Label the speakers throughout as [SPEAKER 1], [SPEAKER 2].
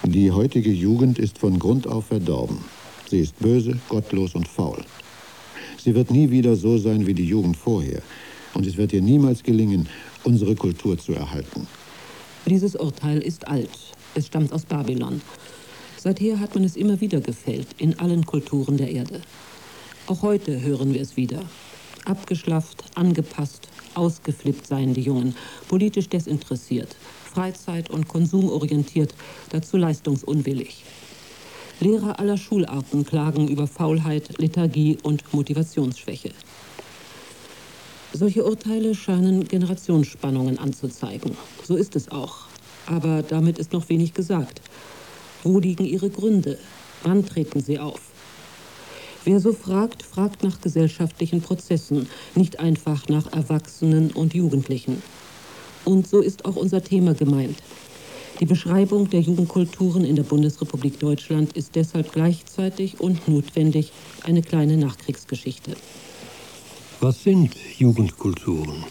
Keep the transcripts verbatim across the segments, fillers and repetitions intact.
[SPEAKER 1] Die heutige Jugend ist von Grund auf verdorben. Sie ist böse, gottlos und faul. Sie wird nie wieder so sein wie die Jugend vorher. Und es wird ihr niemals gelingen, unsere Kultur zu erhalten.
[SPEAKER 2] Dieses Urteil ist alt. Es stammt aus Babylon. Seither hat man es immer wieder gefällt, in allen Kulturen der Erde. Auch heute hören wir es wieder. Abgeschlafft, angepasst, ausgeflippt seien die Jungen, politisch desinteressiert, freizeit- und konsumorientiert, dazu leistungsunwillig. Lehrer aller Schularten klagen über Faulheit, Lethargie und Motivationsschwäche. Solche Urteile scheinen Generationsspannungen anzuzeigen. So ist es auch. Aber damit ist noch wenig gesagt. Wo liegen ihre Gründe? Wann treten sie auf? Wer so fragt, fragt nach gesellschaftlichen Prozessen, nicht einfach nach Erwachsenen und Jugendlichen. Und so ist auch unser Thema gemeint. Die Beschreibung der Jugendkulturen in der Bundesrepublik Deutschland ist deshalb gleichzeitig und notwendig eine kleine Nachkriegsgeschichte.
[SPEAKER 3] Was sind Jugendkulturen?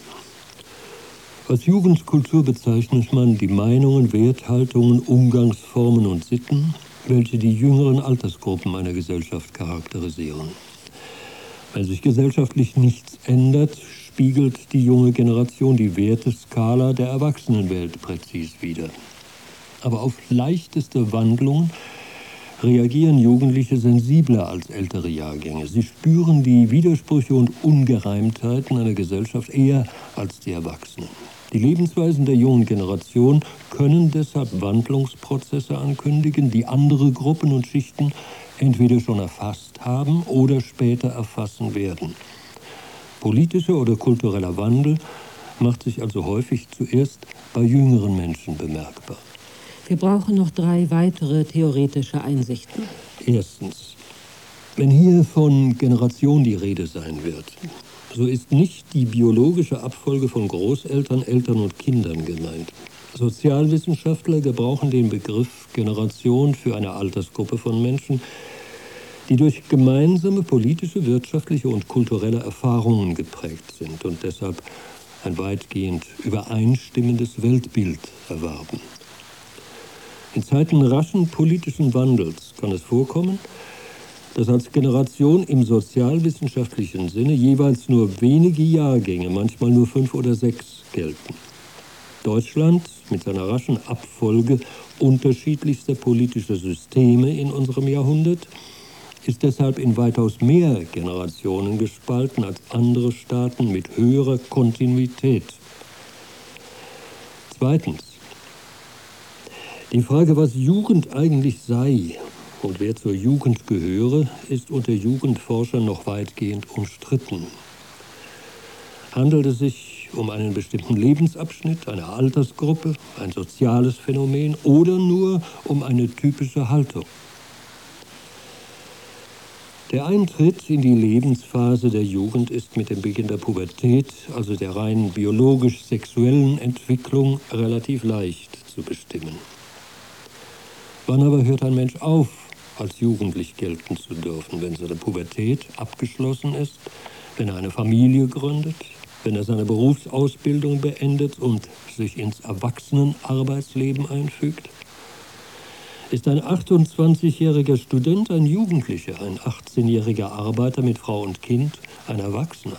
[SPEAKER 3] Als Jugendkultur bezeichnet man die Meinungen, Werthaltungen, Umgangsformen und Sitten, welche die jüngeren Altersgruppen einer Gesellschaft charakterisieren. Wenn sich gesellschaftlich nichts ändert, spiegelt die junge Generation die Werteskala der Erwachsenenwelt präzis wider. Aber auf leichteste Wandlungen reagieren Jugendliche sensibler als ältere Jahrgänge. Sie spüren die Widersprüche und Ungereimtheiten einer Gesellschaft eher als die Erwachsenen. Die Lebensweisen der jungen Generation können deshalb Wandlungsprozesse ankündigen, die andere Gruppen und Schichten entweder schon erfasst haben oder später erfassen werden. Politischer oder kultureller Wandel macht sich also häufig zuerst bei jüngeren Menschen bemerkbar.
[SPEAKER 2] Wir brauchen noch drei weitere theoretische Einsichten.
[SPEAKER 3] Erstens, wenn hier von Generation die Rede sein wird, so ist nicht die biologische Abfolge von Großeltern, Eltern und Kindern gemeint. Sozialwissenschaftler gebrauchen den Begriff Generation für eine Altersgruppe von Menschen, die durch gemeinsame politische, wirtschaftliche und kulturelle Erfahrungen geprägt sind und deshalb ein weitgehend übereinstimmendes Weltbild erwarben. In Zeiten raschen politischen Wandels kann es vorkommen, dass als Generation im sozialwissenschaftlichen Sinne jeweils nur wenige Jahrgänge, manchmal nur fünf oder sechs, gelten. Deutschland mit seiner raschen Abfolge unterschiedlichster politischer Systeme in unserem Jahrhundert ist deshalb in weitaus mehr Generationen gespalten als andere Staaten mit höherer Kontinuität. Zweitens. Die Frage, was Jugend eigentlich sei und wer zur Jugend gehöre, ist unter Jugendforschern noch weitgehend umstritten. Handelt es sich um einen bestimmten Lebensabschnitt, eine Altersgruppe, ein soziales Phänomen oder nur um eine typische Haltung? Der Eintritt in die Lebensphase der Jugend ist mit dem Beginn der Pubertät, also der rein biologisch-sexuellen Entwicklung, relativ leicht zu bestimmen. Wann aber hört ein Mensch auf, als jugendlich gelten zu dürfen? Wenn seine Pubertät abgeschlossen ist, wenn er eine Familie gründet, wenn er seine Berufsausbildung beendet und sich ins Erwachsenenarbeitsleben einfügt? Ist ein achtundzwanzigjähriger Student ein Jugendlicher, ein achtzehnjähriger Arbeiter mit Frau und Kind ein Erwachsener?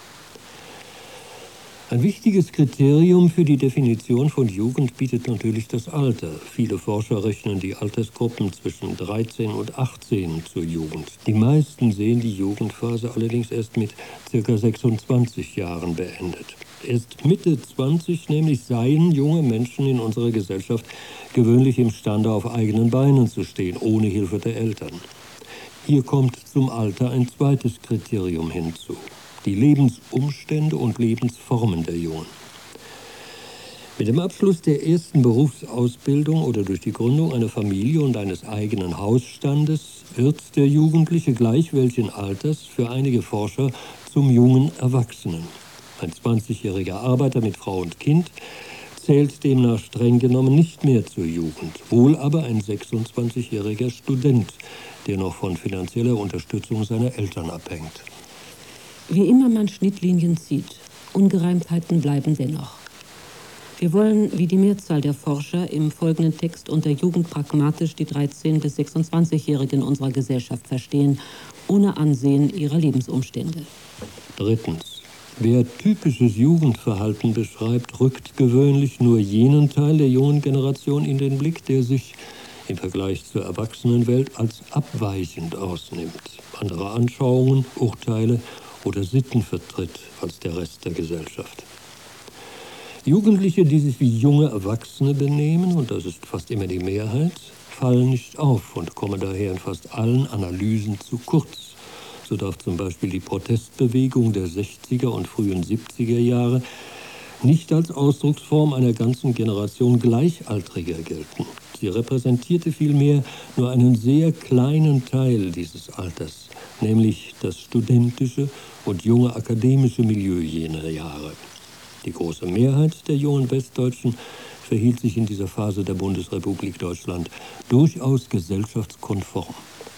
[SPEAKER 3] Ein wichtiges Kriterium für die Definition von Jugend bietet natürlich das Alter. Viele Forscher rechnen die Altersgruppen zwischen dreizehn und achtzehn zur Jugend. Die meisten sehen die Jugendphase allerdings erst mit ca. sechsundzwanzig Jahren beendet. Erst Mitte zwanzig nämlich seien junge Menschen in unserer Gesellschaft gewöhnlich imstande, auf eigenen Beinen zu stehen, ohne Hilfe der Eltern. Hier kommt zum Alter ein zweites Kriterium hinzu: die Lebensumstände und Lebensformen der Jungen. Mit dem Abschluss der ersten Berufsausbildung oder durch die Gründung einer Familie und eines eigenen Hausstandes wird der Jugendliche gleich welchen Alters für einige Forscher zum jungen Erwachsenen. Ein zwanzigjähriger Arbeiter mit Frau und Kind zählt demnach streng genommen nicht mehr zur Jugend, wohl aber ein sechsundzwanzigjähriger Student, der noch von finanzieller Unterstützung seiner Eltern abhängt.
[SPEAKER 2] Wie immer man Schnittlinien zieht, Ungereimtheiten bleiben dennoch. Wir wollen, wie die Mehrzahl der Forscher, im folgenden Text unter Jugend pragmatisch die dreizehn- bis sechsundzwanzigjährigen unserer Gesellschaft verstehen, ohne Ansehen ihrer Lebensumstände.
[SPEAKER 3] Drittens. Wer typisches Jugendverhalten beschreibt, rückt gewöhnlich nur jenen Teil der jungen Generation in den Blick, der sich im Vergleich zur Erwachsenenwelt als abweichend ausnimmt, andere Anschauungen, Urteile oder Sitten vertritt als der Rest der Gesellschaft. Jugendliche, die sich wie junge Erwachsene benehmen, und das ist fast immer die Mehrheit, fallen nicht auf und kommen daher in fast allen Analysen zu kurz. So darf zum Beispiel die Protestbewegung der sechziger und frühen siebziger Jahre nicht als Ausdrucksform einer ganzen Generation Gleichaltriger gelten. Sie repräsentierte vielmehr nur einen sehr kleinen Teil dieses Alters, nämlich das studentische und junge akademische Milieu jener Jahre. Die große Mehrheit der jungen Westdeutschen verhielt sich in dieser Phase der Bundesrepublik Deutschland durchaus gesellschaftskonform.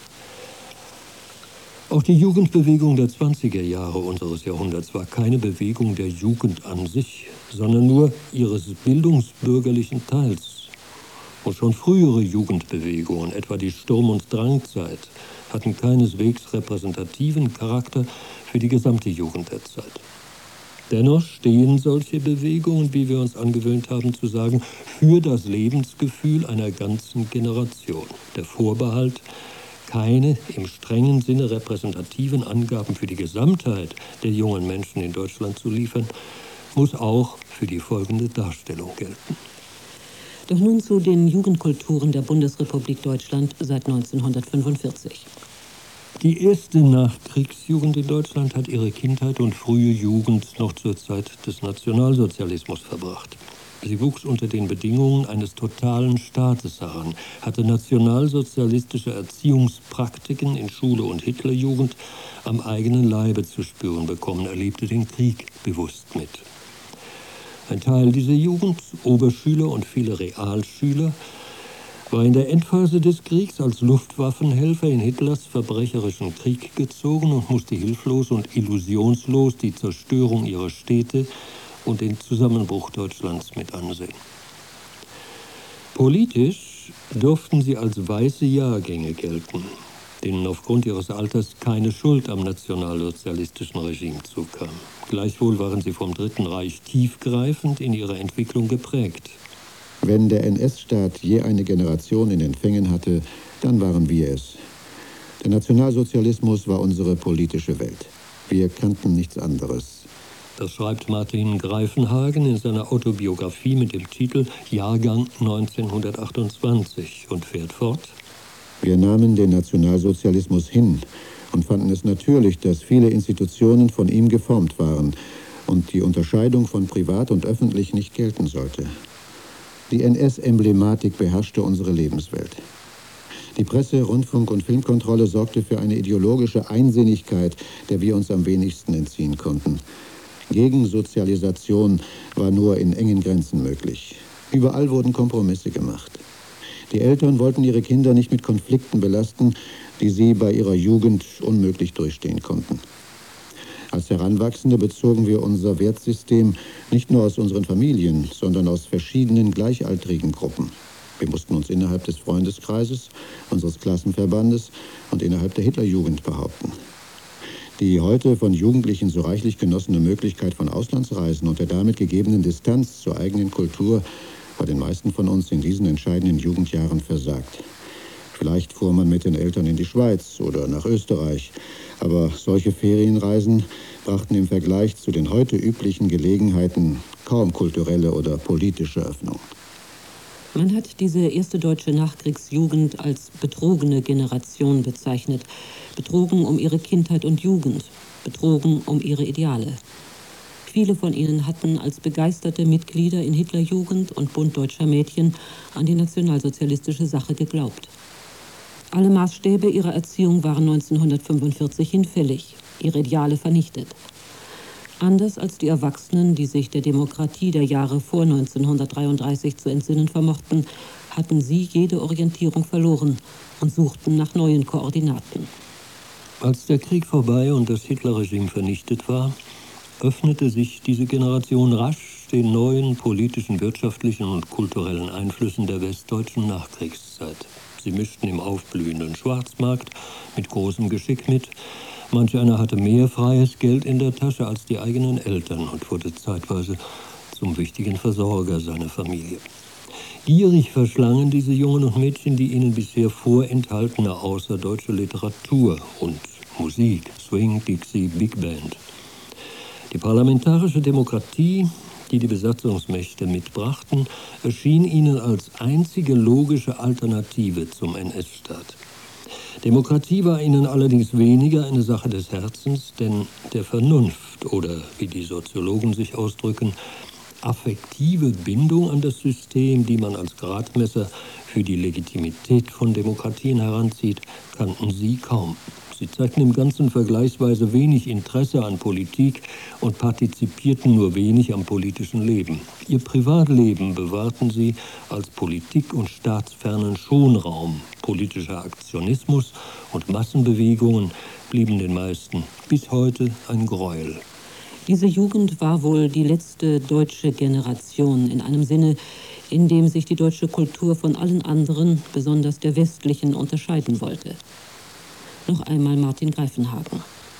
[SPEAKER 3] Auch die Jugendbewegung der zwanziger Jahre unseres Jahrhunderts war keine Bewegung der Jugend an sich, sondern nur ihres bildungsbürgerlichen Teils. Und schon frühere Jugendbewegungen, etwa die Sturm- und Drangzeit, hatten keineswegs repräsentativen Charakter für die gesamte Jugend der Zeit. Dennoch stehen solche Bewegungen, wie wir uns angewöhnt haben zu sagen, für das Lebensgefühl einer ganzen Generation. Der Vorbehalt, keine im strengen Sinne repräsentativen Angaben für die Gesamtheit der jungen Menschen in Deutschland zu liefern, muss auch für die folgende Darstellung gelten.
[SPEAKER 2] Doch nun zu den Jugendkulturen der Bundesrepublik Deutschland seit neunzehnhundertfünfundvierzig.
[SPEAKER 3] Die erste Nachkriegsjugend in Deutschland hat ihre Kindheit und frühe Jugend noch zur Zeit des Nationalsozialismus verbracht. Sie wuchs unter den Bedingungen eines totalen Staates heran, hatte nationalsozialistische Erziehungspraktiken in Schule und Hitlerjugend am eigenen Leibe zu spüren bekommen, erlebte den Krieg bewusst mit. Ein Teil dieser Jugend, Oberschüler und viele Realschüler, war in der Endphase des Kriegs als Luftwaffenhelfer in Hitlers verbrecherischen Krieg gezogen und musste hilflos und illusionslos die Zerstörung ihrer Städte und den Zusammenbruch Deutschlands mit ansehen. Politisch durften sie als weiße Jahrgänge gelten, denen aufgrund ihres Alters keine Schuld am nationalsozialistischen Regime zukam. Gleichwohl waren sie vom Dritten Reich tiefgreifend in ihrer Entwicklung geprägt.
[SPEAKER 1] Wenn der N S-Staat je eine Generation in den Fängen hatte, dann waren wir es. Der Nationalsozialismus war unsere politische Welt. Wir kannten nichts anderes.
[SPEAKER 3] Das schreibt Martin Greifenhagen in seiner Autobiografie mit dem Titel Jahrgang neunzehnhundertachtundzwanzig und fährt fort:
[SPEAKER 1] Wir nahmen den Nationalsozialismus hin und fanden es natürlich, dass viele Institutionen von ihm geformt waren und die Unterscheidung von privat und öffentlich nicht gelten sollte. Die N S-Emblematik beherrschte unsere Lebenswelt. Die Presse-, Rundfunk- und Filmkontrolle sorgte für eine ideologische Einsinnigkeit, der wir uns am wenigsten entziehen konnten. Gegensozialisation war nur in engen Grenzen möglich. Überall wurden Kompromisse gemacht. Die Eltern wollten ihre Kinder nicht mit Konflikten belasten, die sie bei ihrer Jugend unmöglich durchstehen konnten. Als Heranwachsende bezogen wir unser Wertsystem nicht nur aus unseren Familien, sondern aus verschiedenen gleichaltrigen Gruppen. Wir mussten uns innerhalb des Freundeskreises, unseres Klassenverbandes und innerhalb der Hitlerjugend behaupten. Die heute von Jugendlichen so reichlich genossene Möglichkeit von Auslandsreisen und der damit gegebenen Distanz zur eigenen Kultur war den meisten von uns in diesen entscheidenden Jugendjahren versagt. Vielleicht fuhr man mit den Eltern in die Schweiz oder nach Österreich, aber solche Ferienreisen brachten im Vergleich zu den heute üblichen Gelegenheiten kaum kulturelle oder politische Öffnung.
[SPEAKER 2] Man hat diese erste deutsche Nachkriegsjugend als betrogene Generation bezeichnet. Betrogen um ihre Kindheit und Jugend, betrogen um ihre Ideale. Viele von ihnen hatten als begeisterte Mitglieder in Hitlerjugend und Bund Deutscher Mädchen an die nationalsozialistische Sache geglaubt. Alle Maßstäbe ihrer Erziehung waren neunzehnhundertfünfundvierzig hinfällig, ihre Ideale vernichtet. Anders als die Erwachsenen, die sich der Demokratie der Jahre vor neunzehnhundertdreiunddreißig zu entsinnen vermochten, hatten sie jede Orientierung verloren und suchten nach neuen Koordinaten.
[SPEAKER 3] Als der Krieg vorbei und das Hitlerregime vernichtet war, öffnete sich diese Generation rasch den neuen politischen, wirtschaftlichen und kulturellen Einflüssen der westdeutschen Nachkriegszeit. Sie mischten im aufblühenden Schwarzmarkt mit großem Geschick mit. Manch einer hatte mehr freies Geld in der Tasche als die eigenen Eltern und wurde zeitweise zum wichtigen Versorger seiner Familie. Gierig verschlangen diese Jungen und Mädchen die ihnen bisher vorenthaltene außerdeutsche Literatur und Musik, Swing, Dixie, Big Band. Die parlamentarische Demokratie, die die Besatzungsmächte mitbrachten, erschien ihnen als einzige logische Alternative zum N S-Staat. Demokratie war ihnen allerdings weniger eine Sache des Herzens, denn der Vernunft oder, wie die Soziologen sich ausdrücken, affektive Bindung an das System, die man als Gradmesser für die Legitimität von Demokratien heranzieht, kannten sie kaum. Sie zeigten im Ganzen vergleichsweise wenig Interesse an Politik und partizipierten nur wenig am politischen Leben. Ihr Privatleben bewahrten sie als politik- und staatsfernen Schonraum. Politischer Aktionismus und Massenbewegungen blieben den meisten bis heute ein Gräuel.
[SPEAKER 2] Diese Jugend war wohl die letzte deutsche Generation in einem Sinne, in dem sich die deutsche Kultur von allen anderen, besonders der westlichen, unterscheiden wollte. Noch einmal Martin Greifenhagen.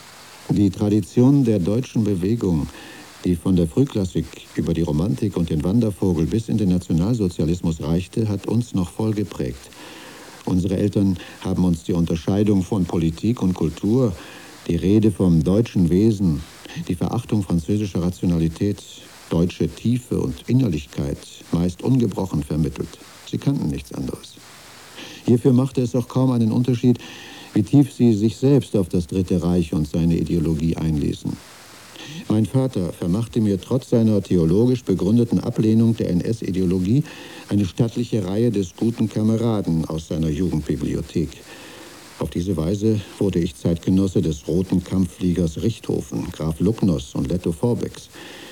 [SPEAKER 1] Die Tradition der deutschen Bewegung, die von der Frühklassik über die Romantik und den Wandervogel bis in den Nationalsozialismus reichte, hat uns noch voll geprägt. Unsere Eltern haben uns die Unterscheidung von Politik und Kultur, die Rede vom deutschen Wesen, die Verachtung französischer Rationalität, deutsche Tiefe und Innerlichkeit meist ungebrochen vermittelt. Sie kannten nichts anderes. Hierfür machte es auch kaum einen Unterschied, wie tief sie sich selbst auf das Dritte Reich und seine Ideologie einließen. Mein Vater vermachte mir trotz seiner theologisch begründeten Ablehnung der N S-Ideologie eine stattliche Reihe des guten Kameraden aus seiner Jugendbibliothek. Auf diese Weise wurde ich Zeitgenosse des roten Kampffliegers Richthofen, Graf Lucknoss und Letto Vorbecks.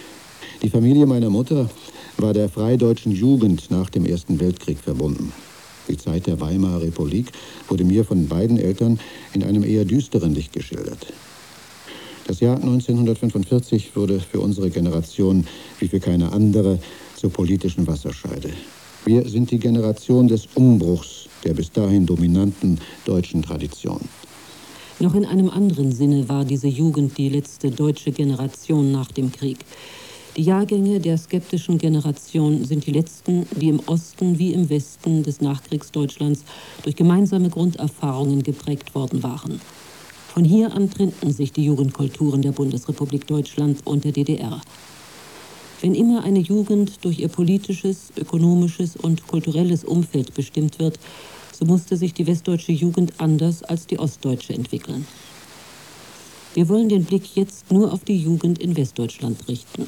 [SPEAKER 1] Die Familie meiner Mutter war der Freideutschen Jugend nach dem Ersten Weltkrieg verbunden. Die Zeit der Weimarer Republik wurde mir von beiden Eltern in einem eher düsteren Licht geschildert. Das Jahr neunzehnhundertfünfundvierzig wurde für unsere Generation wie für keine andere zur politischen Wasserscheide. Wir sind die Generation des Umbruchs der bis dahin dominanten deutschen Tradition.
[SPEAKER 2] Noch in einem anderen Sinne war diese Jugend die letzte deutsche Generation nach dem Krieg. Die Jahrgänge der skeptischen Generation sind die letzten, die im Osten wie im Westen des Nachkriegsdeutschlands durch gemeinsame Grunderfahrungen geprägt worden waren. Von hier an trennten sich die Jugendkulturen der Bundesrepublik Deutschland und der D D R. Wenn immer eine Jugend durch ihr politisches, ökonomisches und kulturelles Umfeld bestimmt wird, so musste sich die westdeutsche Jugend anders als die ostdeutsche entwickeln. Wir wollen den Blick jetzt nur auf die Jugend in Westdeutschland richten.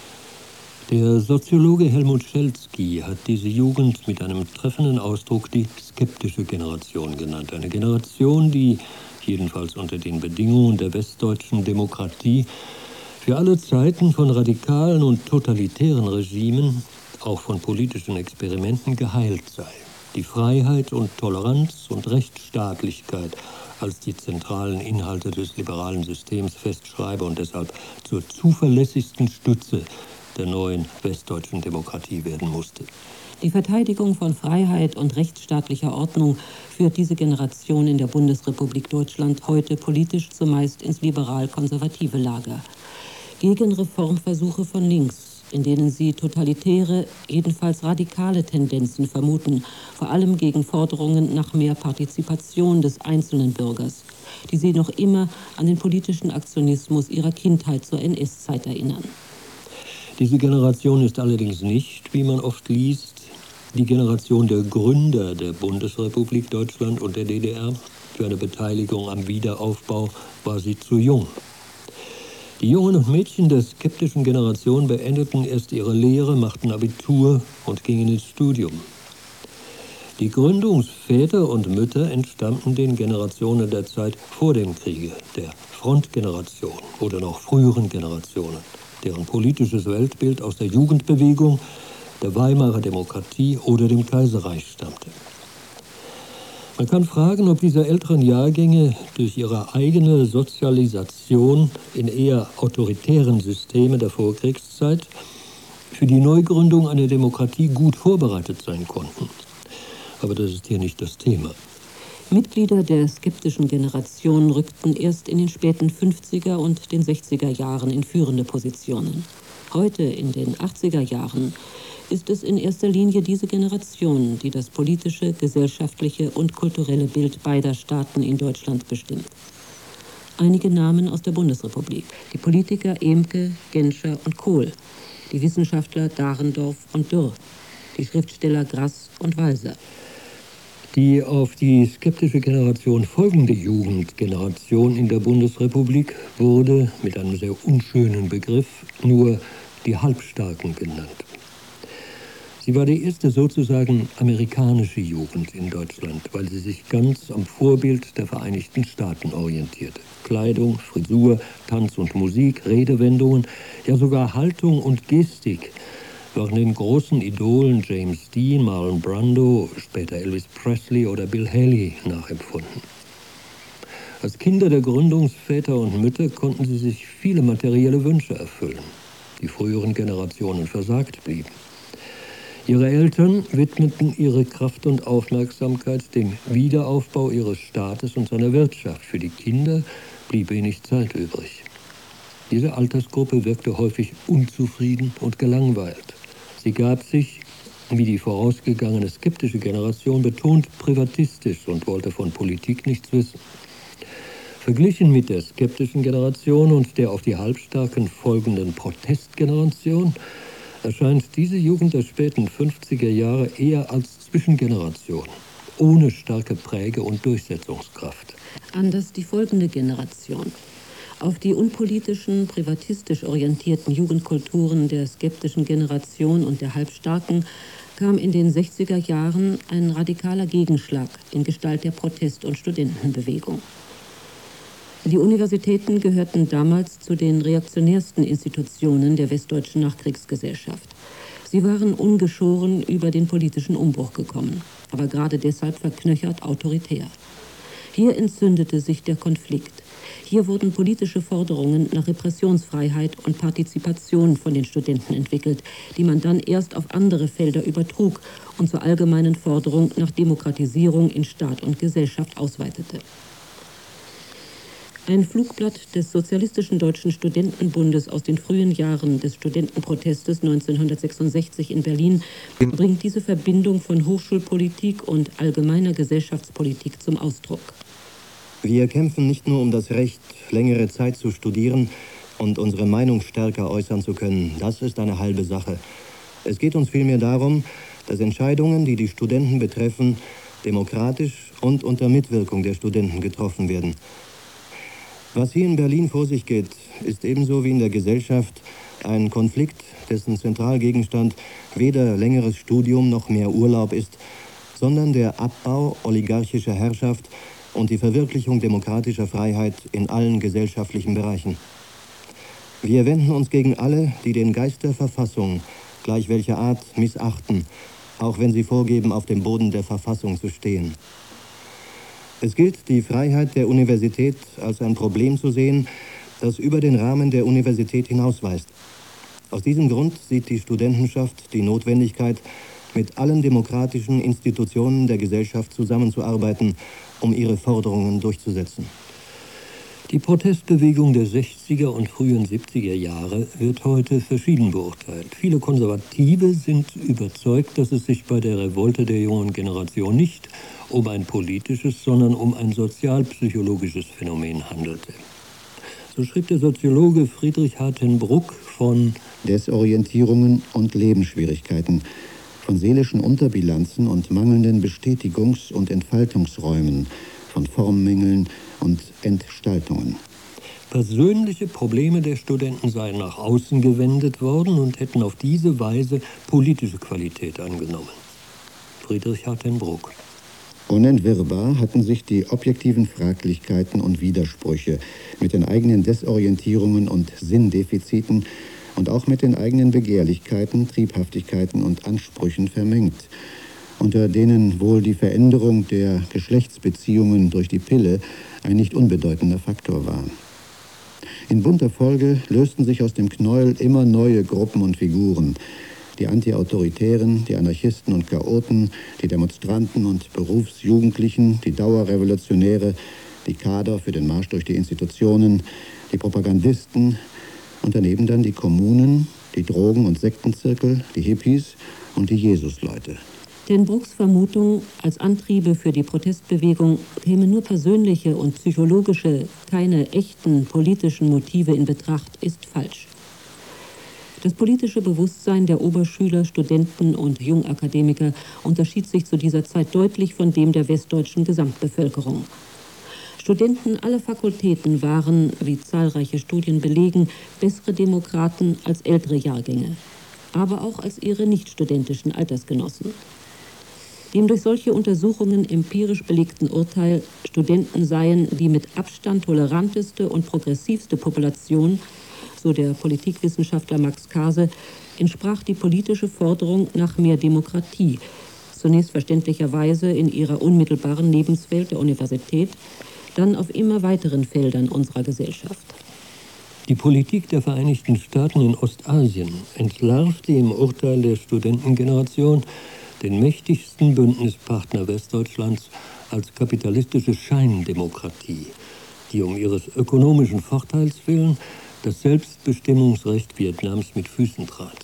[SPEAKER 3] Der Soziologe Helmut Schelsky hat diese Jugend mit einem treffenden Ausdruck die skeptische Generation genannt. Eine Generation, die, jedenfalls unter den Bedingungen der westdeutschen Demokratie, für alle Zeiten von radikalen und totalitären Regimen, auch von politischen Experimenten geheilt sei. Die Freiheit und Toleranz und Rechtsstaatlichkeit als die zentralen Inhalte des liberalen Systems festschreibe und deshalb zur zuverlässigsten Stütze der neuen westdeutschen Demokratie werden musste.
[SPEAKER 2] Die Verteidigung von Freiheit und rechtsstaatlicher Ordnung führt diese Generation in der Bundesrepublik Deutschland heute politisch zumeist ins liberal-konservative Lager. Gegen Reformversuche von links, in denen sie totalitäre, jedenfalls radikale Tendenzen vermuten, vor allem gegen Forderungen nach mehr Partizipation des einzelnen Bürgers, die sie noch immer an den politischen Aktionismus ihrer Kindheit zur N S-Zeit erinnern.
[SPEAKER 3] Diese Generation ist allerdings nicht, wie man oft liest, die Generation der Gründer der Bundesrepublik Deutschland und der D D R. Für eine Beteiligung am Wiederaufbau war sie zu jung. Die Jungen und Mädchen der skeptischen Generation beendeten erst ihre Lehre, machten Abitur und gingen ins Studium. Die Gründungsväter und Mütter entstammten den Generationen der Zeit vor dem Kriege, der Frontgeneration oder noch früheren Generationen, deren politisches Weltbild aus der Jugendbewegung, der Weimarer Demokratie oder dem Kaiserreich stammte. Man kann fragen, ob diese älteren Jahrgänge durch ihre eigene Sozialisation in eher autoritären Systeme der Vorkriegszeit für die Neugründung einer Demokratie gut vorbereitet sein konnten. Aber das ist hier nicht das Thema.
[SPEAKER 2] Mitglieder der skeptischen Generation rückten erst in den späten fünfziger und den sechziger Jahren in führende Positionen. Heute, in den achtziger Jahren, ist es in erster Linie diese Generation, die das politische, gesellschaftliche und kulturelle Bild beider Staaten in Deutschland bestimmt. Einige Namen aus der Bundesrepublik: die Politiker Ehmke, Genscher und Kohl, die Wissenschaftler Dahrendorf und Dürr, die Schriftsteller Grass und Walser.
[SPEAKER 3] Die auf die skeptische Generation folgende Jugendgeneration in der Bundesrepublik wurde mit einem sehr unschönen Begriff nur die Halbstarken genannt. Sie war die erste sozusagen amerikanische Jugend in Deutschland, weil sie sich ganz am Vorbild der Vereinigten Staaten orientierte. Kleidung, Frisur, Tanz und Musik, Redewendungen, ja sogar Haltung und Gestik waren den großen Idolen James Dean, Marlon Brando, später Elvis Presley oder Bill Haley nachempfunden. Als Kinder der Gründungsväter und Mütter konnten sie sich viele materielle Wünsche erfüllen, die früheren Generationen versagt blieben. Ihre Eltern widmeten ihre Kraft und Aufmerksamkeit dem Wiederaufbau ihres Staates und seiner Wirtschaft. Für die Kinder blieb wenig Zeit übrig. Diese Altersgruppe wirkte häufig unzufrieden und gelangweilt. Sie gab sich, wie die vorausgegangene skeptische Generation, betont privatistisch und wollte von Politik nichts wissen. Verglichen mit der skeptischen Generation und der auf die Halbstarken folgenden Protestgeneration erscheint diese Jugend der späten fünfziger Jahre eher als Zwischengeneration, ohne starke Präge- und Durchsetzungskraft.
[SPEAKER 2] Anders die folgende Generation. Auf die unpolitischen, privatistisch orientierten Jugendkulturen der skeptischen Generation und der Halbstarken kam in den sechziger Jahren ein radikaler Gegenschlag in Gestalt der Protest- und Studentenbewegung. Die Universitäten gehörten damals zu den reaktionärsten Institutionen der westdeutschen Nachkriegsgesellschaft. Sie waren ungeschoren über den politischen Umbruch gekommen, aber gerade deshalb verknöchert autoritär. Hier entzündete sich der Konflikt. Hier wurden politische Forderungen nach Repressionsfreiheit und Partizipation von den Studenten entwickelt, die man dann erst auf andere Felder übertrug und zur allgemeinen Forderung nach Demokratisierung in Staat und Gesellschaft ausweitete. Ein Flugblatt des Sozialistischen Deutschen Studentenbundes aus den frühen Jahren des Studentenprotestes neunzehnhundertsechsundsechzig in Berlin bringt diese Verbindung von Hochschulpolitik und allgemeiner Gesellschaftspolitik zum Ausdruck.
[SPEAKER 4] Wir kämpfen nicht nur um das Recht, längere Zeit zu studieren und unsere Meinung stärker äußern zu können. Das ist eine halbe Sache. Es geht uns vielmehr darum, dass Entscheidungen, die die Studenten betreffen, demokratisch und unter Mitwirkung der Studenten getroffen werden. Was hier in Berlin vor sich geht, ist ebenso wie in der Gesellschaft ein Konflikt, dessen Zentralgegenstand weder längeres Studium noch mehr Urlaub ist, sondern der Abbau oligarchischer Herrschaft und die Verwirklichung demokratischer Freiheit in allen gesellschaftlichen Bereichen. Wir wenden uns gegen alle, die den Geist der Verfassung, gleich welcher Art, missachten, auch wenn sie vorgeben, auf dem Boden der Verfassung zu stehen. Es gilt, die Freiheit der Universität als ein Problem zu sehen, das über den Rahmen der Universität hinausweist. Aus diesem Grund sieht die Studentenschaft die Notwendigkeit, mit allen demokratischen Institutionen der Gesellschaft zusammenzuarbeiten, um ihre Forderungen durchzusetzen.
[SPEAKER 3] Die Protestbewegung der sechziger und frühen siebziger Jahre wird heute verschieden beurteilt. Viele Konservative sind überzeugt, dass es sich bei der Revolte der jungen Generation nicht um ein politisches, sondern um ein sozialpsychologisches Phänomen handelte. So schrieb der Soziologe Friedrich H. ten Brugg von
[SPEAKER 1] Desorientierungen und Lebensschwierigkeiten, von seelischen Unterbilanzen und mangelnden Bestätigungs- und Entfaltungsräumen, von Formmängeln und Entstaltungen.
[SPEAKER 3] Persönliche Probleme der Studenten seien nach außen gewendet worden und hätten auf diese Weise politische Qualität angenommen. Friedrich H. ten Brugg.
[SPEAKER 1] Unentwirrbar hatten sich die objektiven Fraglichkeiten und Widersprüche mit den eigenen Desorientierungen und Sinndefiziten und auch mit den eigenen Begehrlichkeiten, Triebhaftigkeiten und Ansprüchen vermengt, unter denen wohl die Veränderung der Geschlechtsbeziehungen durch die Pille ein nicht unbedeutender Faktor war. In bunter Folge lösten sich aus dem Knäuel immer neue Gruppen und Figuren. Die Antiautoritären, die Anarchisten und Chaoten, die Demonstranten und Berufsjugendlichen, die Dauerrevolutionäre, die Kader für den Marsch durch die Institutionen, die Propagandisten und daneben dann die Kommunen, die Drogen- und Sektenzirkel, die Hippies und die Jesusleute.
[SPEAKER 2] Denn Brucks Vermutung, als Antriebe für die Protestbewegung kämen nur persönliche und psychologische, keine echten politischen Motive in Betracht, ist falsch. Das politische Bewusstsein der Oberschüler, Studenten und Jungakademiker unterschied sich zu dieser Zeit deutlich von dem der westdeutschen Gesamtbevölkerung. Studenten aller Fakultäten waren, wie zahlreiche Studien belegen, bessere Demokraten als ältere Jahrgänge, aber auch als ihre nichtstudentischen Altersgenossen. Dem durch solche Untersuchungen empirisch belegten Urteil, Studenten seien die mit Abstand toleranteste und progressivste Population, so der Politikwissenschaftler Max Kase, entsprach die politische Forderung nach mehr Demokratie, zunächst verständlicherweise in ihrer unmittelbaren Lebenswelt der Universität, dann auf immer weiteren Feldern unserer Gesellschaft.
[SPEAKER 3] Die Politik der Vereinigten Staaten in Ostasien entlarvte im Urteil der Studentengeneration den mächtigsten Bündnispartner Westdeutschlands als kapitalistische Scheindemokratie, die um ihres ökonomischen Vorteils willen das Selbstbestimmungsrecht Vietnams mit Füßen trat.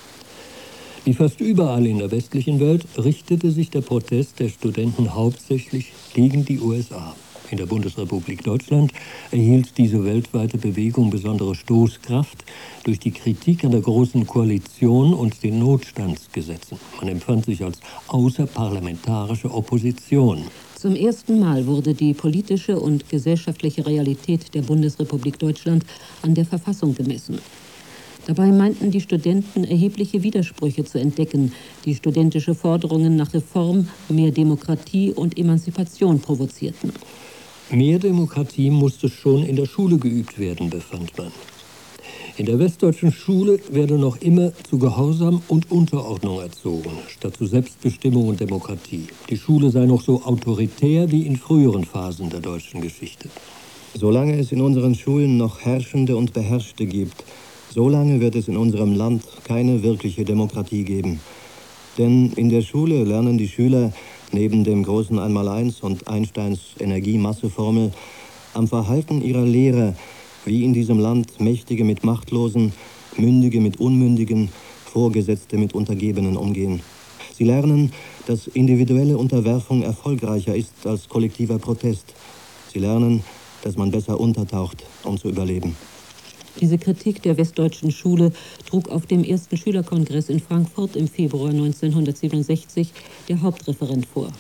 [SPEAKER 3] Wie fast überall in der westlichen Welt richtete sich der Protest der Studenten hauptsächlich gegen die U S A. In der Bundesrepublik Deutschland erhielt diese weltweite Bewegung besondere Stoßkraft durch die Kritik an der Großen Koalition und den Notstandsgesetzen. Man empfand sich als außerparlamentarische Opposition.
[SPEAKER 2] Zum ersten Mal wurde die politische und gesellschaftliche Realität der Bundesrepublik Deutschland an der Verfassung gemessen. Dabei meinten die Studenten erhebliche Widersprüche zu entdecken, die studentische Forderungen nach Reform, mehr Demokratie und Emanzipation provozierten.
[SPEAKER 3] Mehr Demokratie musste schon in der Schule geübt werden, befand man. In der westdeutschen Schule werde noch immer zu Gehorsam und Unterordnung erzogen, statt zu Selbstbestimmung und Demokratie. Die Schule sei noch so autoritär wie in früheren Phasen der deutschen Geschichte.
[SPEAKER 4] Solange es in unseren Schulen noch Herrschende und Beherrschte gibt, solange wird es in unserem Land keine wirkliche Demokratie geben. Denn in der Schule lernen die Schüler neben dem großen Einmaleins und Einsteins Energie-Masse-Formel am Verhalten ihrer Lehrer, wie in diesem Land Mächtige mit Machtlosen, Mündige mit Unmündigen, Vorgesetzte mit Untergebenen umgehen. Sie lernen, dass individuelle Unterwerfung erfolgreicher ist als kollektiver Protest. Sie lernen, dass man besser untertaucht, um zu überleben.
[SPEAKER 2] Diese Kritik der westdeutschen Schule trug auf dem ersten Schülerkongress in Frankfurt im Februar neunzehnhundertsiebenundsechzig der Hauptreferent vor.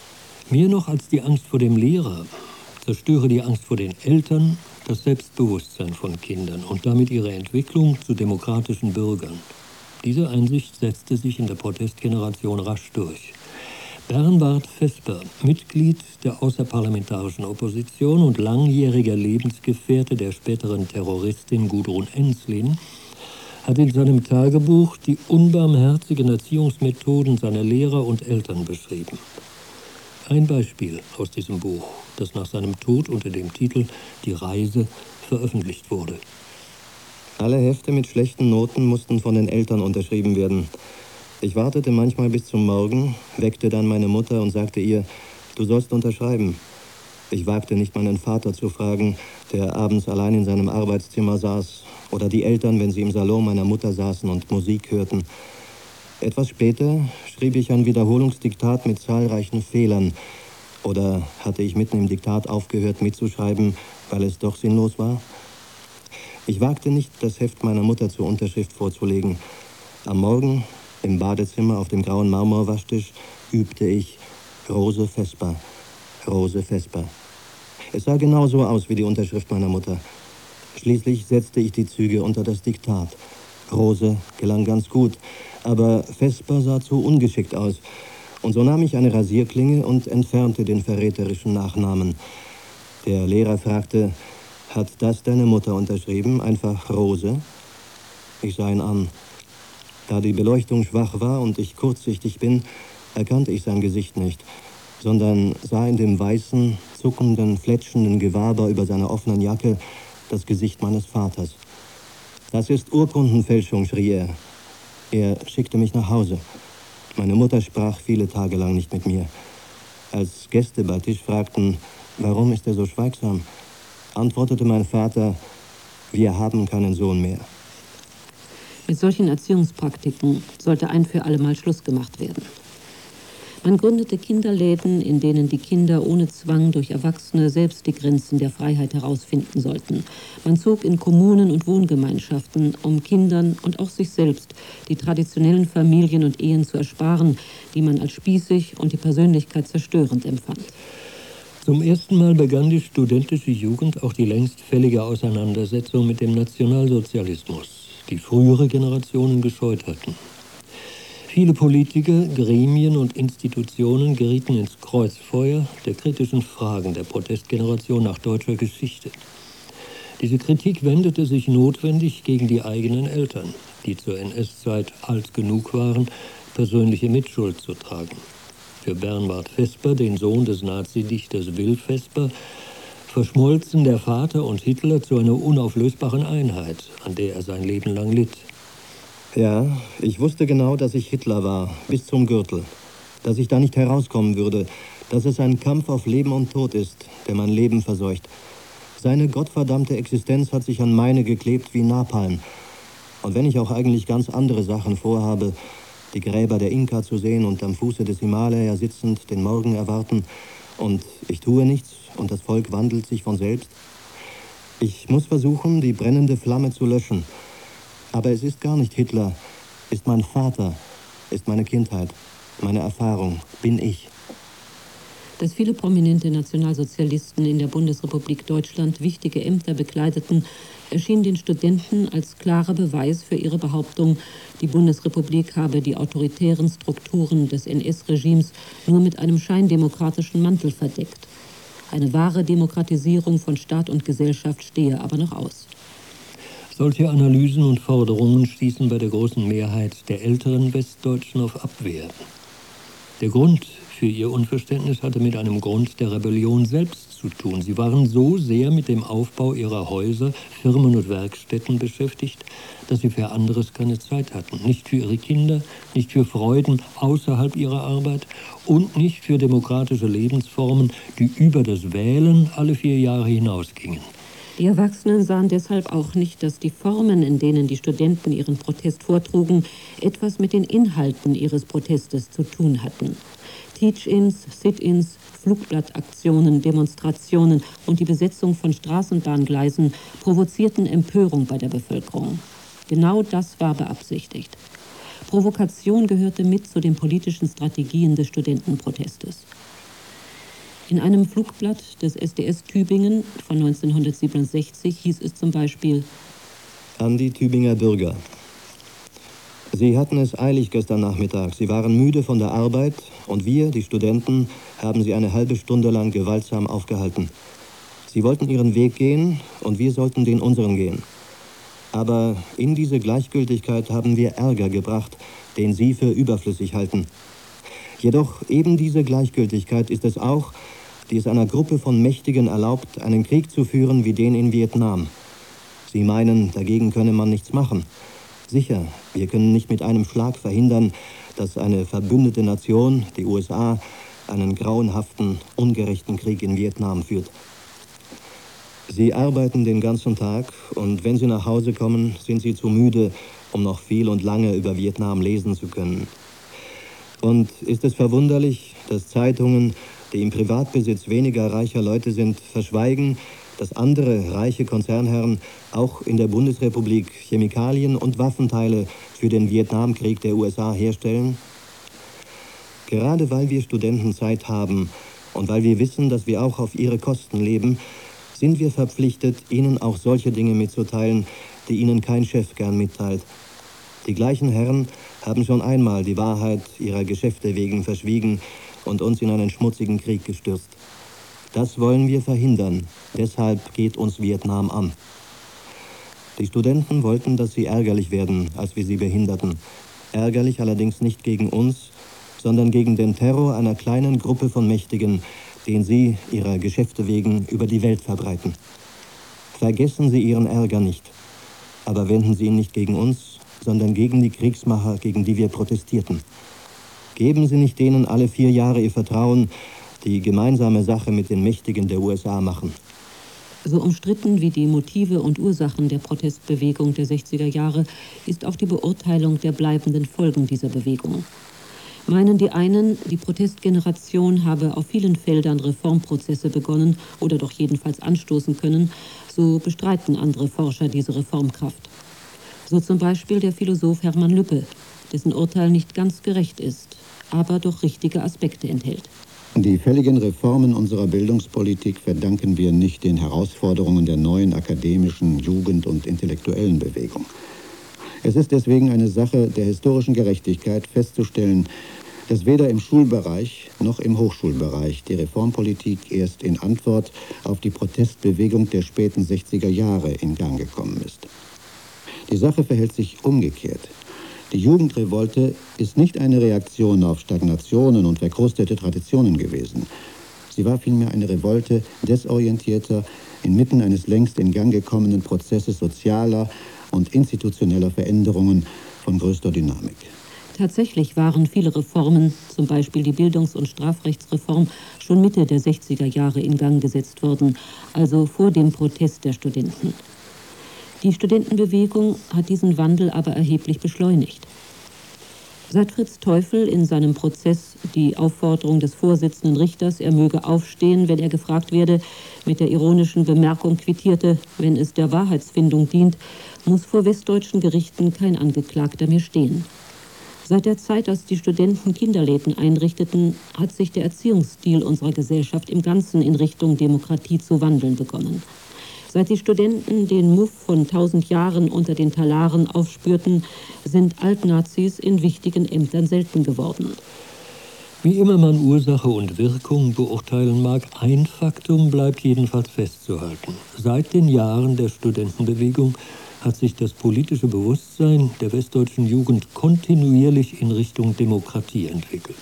[SPEAKER 3] Mehr noch als die Angst vor dem Lehrer zerstöre die Angst vor den Eltern das Selbstbewusstsein von Kindern und damit ihre Entwicklung zu demokratischen Bürgern. Diese Einsicht setzte sich in der Protestgeneration rasch durch. Bernward Vesper, Mitglied der außerparlamentarischen Opposition und langjähriger Lebensgefährte der späteren Terroristin Gudrun Ensslin, hat in seinem Tagebuch die unbarmherzigen Erziehungsmethoden seiner Lehrer und Eltern beschrieben. Ein Beispiel aus diesem Buch, das nach seinem Tod unter dem Titel »Die Reise« veröffentlicht wurde.
[SPEAKER 4] Alle Hefte mit schlechten Noten mussten von den Eltern unterschrieben werden. Ich wartete manchmal bis zum Morgen, weckte dann meine Mutter und sagte ihr, du sollst unterschreiben. Ich wagte nicht, meinen Vater zu fragen, der abends allein in seinem Arbeitszimmer saß, oder die Eltern, wenn sie im Salon meiner Mutter saßen und Musik hörten. Etwas später schrieb ich ein Wiederholungsdiktat mit zahlreichen Fehlern. Oder hatte ich mitten im Diktat aufgehört mitzuschreiben, weil es doch sinnlos war? Ich wagte nicht, das Heft meiner Mutter zur Unterschrift vorzulegen. Am Morgen, im Badezimmer auf dem grauen Marmorwaschtisch, übte ich Rose Vesper, Rose Vesper. Es sah genau so aus wie die Unterschrift meiner Mutter. Schließlich setzte ich die Züge unter das Diktat. Rose gelang ganz gut, aber Vesper sah zu ungeschickt aus. Und so nahm ich eine Rasierklinge und entfernte den verräterischen Nachnamen. Der Lehrer fragte, hat das deine Mutter unterschrieben, einfach Rose? Ich sah ihn an. Da die Beleuchtung schwach war und ich kurzsichtig bin, erkannte ich sein Gesicht nicht, sondern sah in dem weißen, zuckenden, fletschenden Gewaber über seiner offenen Jacke das Gesicht meines Vaters. Das ist Urkundenfälschung, schrie er. Er schickte mich nach Hause. Meine Mutter sprach viele Tage lang nicht mit mir. Als Gäste bei Tisch fragten, warum ist er so schweigsam, antwortete mein Vater, wir haben keinen Sohn mehr.
[SPEAKER 2] Mit solchen Erziehungspraktiken sollte ein für alle Mal Schluss gemacht werden. Man gründete Kinderläden, in denen die Kinder ohne Zwang durch Erwachsene selbst die Grenzen der Freiheit herausfinden sollten. Man zog in Kommunen und Wohngemeinschaften, um Kindern und auch sich selbst die traditionellen Familien und Ehen zu ersparen, die man als spießig und die Persönlichkeit zerstörend empfand.
[SPEAKER 3] Zum ersten Mal begann die studentische Jugend auch die längst fällige Auseinandersetzung mit dem Nationalsozialismus, die frühere Generationen gescheut hatten. Viele Politiker, Gremien und Institutionen gerieten ins Kreuzfeuer der kritischen Fragen der Protestgeneration nach deutscher Geschichte. Diese Kritik wendete sich notwendig gegen die eigenen Eltern, die zur N S-Zeit alt genug waren, persönliche Mitschuld zu tragen. Für Bernward Vesper, den Sohn des Nazidichters Will Vesper, verschmolzen der Vater und Hitler zu einer unauflösbaren Einheit, an der er sein Leben lang litt.
[SPEAKER 4] Ja, ich wusste genau, dass ich Hitler war, bis zum Gürtel. Dass ich da nicht herauskommen würde, dass es ein Kampf auf Leben und Tod ist, der mein Leben verseucht. Seine gottverdammte Existenz hat sich an meine geklebt wie Napalm. Und wenn ich auch eigentlich ganz andere Sachen vorhabe, die Gräber der Inka zu sehen und am Fuße des Himalaya sitzend den Morgen erwarten, und ich tue nichts und das Volk wandelt sich von selbst. Ich muss versuchen, die brennende Flamme zu löschen. Aber es ist gar nicht Hitler, ist mein Vater, ist meine Kindheit, meine Erfahrung, bin ich.
[SPEAKER 2] Dass viele prominente Nationalsozialisten in der Bundesrepublik Deutschland wichtige Ämter bekleideten, erschien den Studenten als klarer Beweis für ihre Behauptung, die Bundesrepublik habe die autoritären Strukturen des N S-Regimes nur mit einem scheindemokratischen Mantel verdeckt. Eine wahre Demokratisierung von Staat und Gesellschaft stehe aber noch aus.
[SPEAKER 3] Solche Analysen und Forderungen stießen bei der großen Mehrheit der älteren Westdeutschen auf Abwehr. Der Grund für ihr Unverständnis hatte mit einem Grund der Rebellion selbst zu tun. Sie waren so sehr mit dem Aufbau ihrer Häuser, Firmen und Werkstätten beschäftigt, dass sie für anderes keine Zeit hatten. Nicht für ihre Kinder, nicht für Freuden außerhalb ihrer Arbeit und nicht für demokratische Lebensformen, die über das Wählen alle vier Jahre hinausgingen.
[SPEAKER 2] Die Erwachsenen sahen deshalb auch nicht, dass die Formen, in denen die Studenten ihren Protest vortrugen, etwas mit den Inhalten ihres Protestes zu tun hatten. Teach-ins, Sit-ins, Flugblattaktionen, Demonstrationen und die Besetzung von Straßenbahngleisen provozierten Empörung bei der Bevölkerung. Genau das war beabsichtigt. Provokation gehörte mit zu den politischen Strategien des Studentenprotestes. In einem Flugblatt des S D S Tübingen von neunzehnhundertsiebenundsechzig hieß es zum Beispiel:
[SPEAKER 4] An die Tübinger Bürger. Sie hatten es eilig gestern Nachmittag. Sie waren müde von der Arbeit und wir, die Studenten, haben sie eine halbe Stunde lang gewaltsam aufgehalten. Sie wollten ihren Weg gehen und wir sollten den unseren gehen. Aber in diese Gleichgültigkeit haben wir Ärger gebracht, den Sie für überflüssig halten. Jedoch eben diese Gleichgültigkeit ist es auch, die es einer Gruppe von Mächtigen erlaubt, einen Krieg zu führen wie den in Vietnam. Sie meinen, dagegen könne man nichts machen. Sicher, wir können nicht mit einem Schlag verhindern, dass eine verbündete Nation, die U S A, einen grauenhaften, ungerechten Krieg in Vietnam führt. Sie arbeiten den ganzen Tag und wenn sie nach Hause kommen, sind sie zu müde, um noch viel und lange über Vietnam lesen zu können. Und ist es verwunderlich, dass Zeitungen, die im Privatbesitz weniger reicher Leute sind, verschweigen, dass andere reiche Konzernherren auch in der Bundesrepublik Chemikalien und Waffenteile für den Vietnamkrieg der U S A herstellen? Gerade weil wir Studenten Zeit haben und weil wir wissen, dass wir auch auf ihre Kosten leben, sind wir verpflichtet, ihnen auch solche Dinge mitzuteilen, die ihnen kein Chef gern mitteilt. Die gleichen Herren haben schon einmal die Wahrheit ihrer Geschäfte wegen verschwiegen und uns in einen schmutzigen Krieg gestürzt. Das wollen wir verhindern. Deshalb geht uns Vietnam an. Die Studenten wollten, dass sie ärgerlich werden, als wir sie behinderten. Ärgerlich allerdings nicht gegen uns, sondern gegen den Terror einer kleinen Gruppe von Mächtigen, den sie ihrer Geschäfte wegen über die Welt verbreiten. Vergessen Sie Ihren Ärger nicht. Aber wenden Sie ihn nicht gegen uns, sondern gegen die Kriegsmacher, gegen die wir protestierten. Geben Sie nicht denen alle vier Jahre Ihr Vertrauen, die gemeinsame Sache mit den Mächtigen der U S A machen.
[SPEAKER 2] So umstritten wie die Motive und Ursachen der Protestbewegung der sechziger Jahre ist auch die Beurteilung der bleibenden Folgen dieser Bewegung. Meinen die einen, die Protestgeneration habe auf vielen Feldern Reformprozesse begonnen oder doch jedenfalls anstoßen können, so bestreiten andere Forscher diese Reformkraft. So zum Beispiel der Philosoph Hermann Lübbe, dessen Urteil nicht ganz gerecht ist, aber doch richtige Aspekte enthält.
[SPEAKER 1] Die fälligen Reformen unserer Bildungspolitik verdanken wir nicht den Herausforderungen der neuen akademischen, Jugend- und intellektuellen Bewegung. Es ist deswegen eine Sache der historischen Gerechtigkeit festzustellen, dass weder im Schulbereich noch im Hochschulbereich die Reformpolitik erst in Antwort auf die Protestbewegung der späten sechziger Jahre in Gang gekommen ist. Die Sache verhält sich umgekehrt. Die Jugendrevolte ist nicht eine Reaktion auf Stagnationen und verkrustete Traditionen gewesen. Sie war vielmehr eine Revolte desorientierter, inmitten eines längst in Gang gekommenen Prozesses sozialer und institutioneller Veränderungen von größter Dynamik.
[SPEAKER 2] Tatsächlich waren viele Reformen, zum Beispiel die Bildungs- und Strafrechtsreform, schon Mitte der sechziger Jahre in Gang gesetzt worden, also vor dem Protest der Studenten. Die Studentenbewegung hat diesen Wandel aber erheblich beschleunigt. Seit Fritz Teufel in seinem Prozess die Aufforderung des Vorsitzenden Richters, er möge aufstehen, wenn er gefragt werde, mit der ironischen Bemerkung quittierte, wenn es der Wahrheitsfindung dient, muss vor westdeutschen Gerichten kein Angeklagter mehr stehen. Seit der Zeit, als die Studenten Kinderläden einrichteten, hat sich der Erziehungsstil unserer Gesellschaft im Ganzen in Richtung Demokratie zu wandeln begonnen. Seit die Studenten den Muff von tausend Jahren unter den Talaren aufspürten, sind Altnazis in wichtigen Ämtern selten geworden.
[SPEAKER 3] Wie immer man Ursache und Wirkung beurteilen mag, ein Faktum bleibt jedenfalls festzuhalten. Seit den Jahren der Studentenbewegung hat sich das politische Bewusstsein der westdeutschen Jugend kontinuierlich in Richtung Demokratie entwickelt.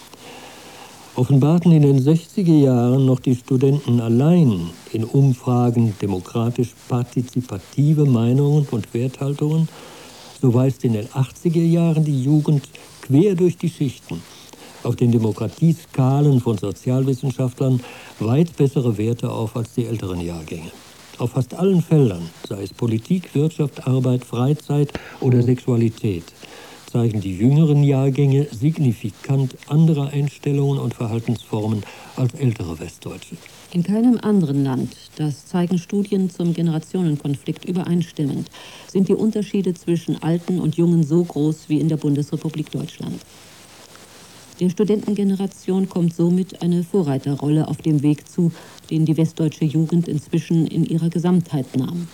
[SPEAKER 3] Offenbarten in den sechziger Jahren noch die Studenten allein in Umfragen demokratisch-partizipative Meinungen und Werthaltungen, so weist in den achtziger Jahren die Jugend quer durch die Schichten auf den Demokratieskalen von Sozialwissenschaftlern weit bessere Werte auf als die älteren Jahrgänge. Auf fast allen Feldern, sei es Politik, Wirtschaft, Arbeit, Freizeit oder Sexualität, zeigen die jüngeren Jahrgänge signifikant andere Einstellungen und Verhaltensformen als ältere Westdeutsche.
[SPEAKER 2] In keinem anderen Land, das zeigen Studien zum Generationenkonflikt übereinstimmend, sind die Unterschiede zwischen Alten und Jungen so groß wie in der Bundesrepublik Deutschland. Der Studentengeneration kommt somit eine Vorreiterrolle auf dem Weg zu, den die westdeutsche Jugend inzwischen in ihrer Gesamtheit nahm.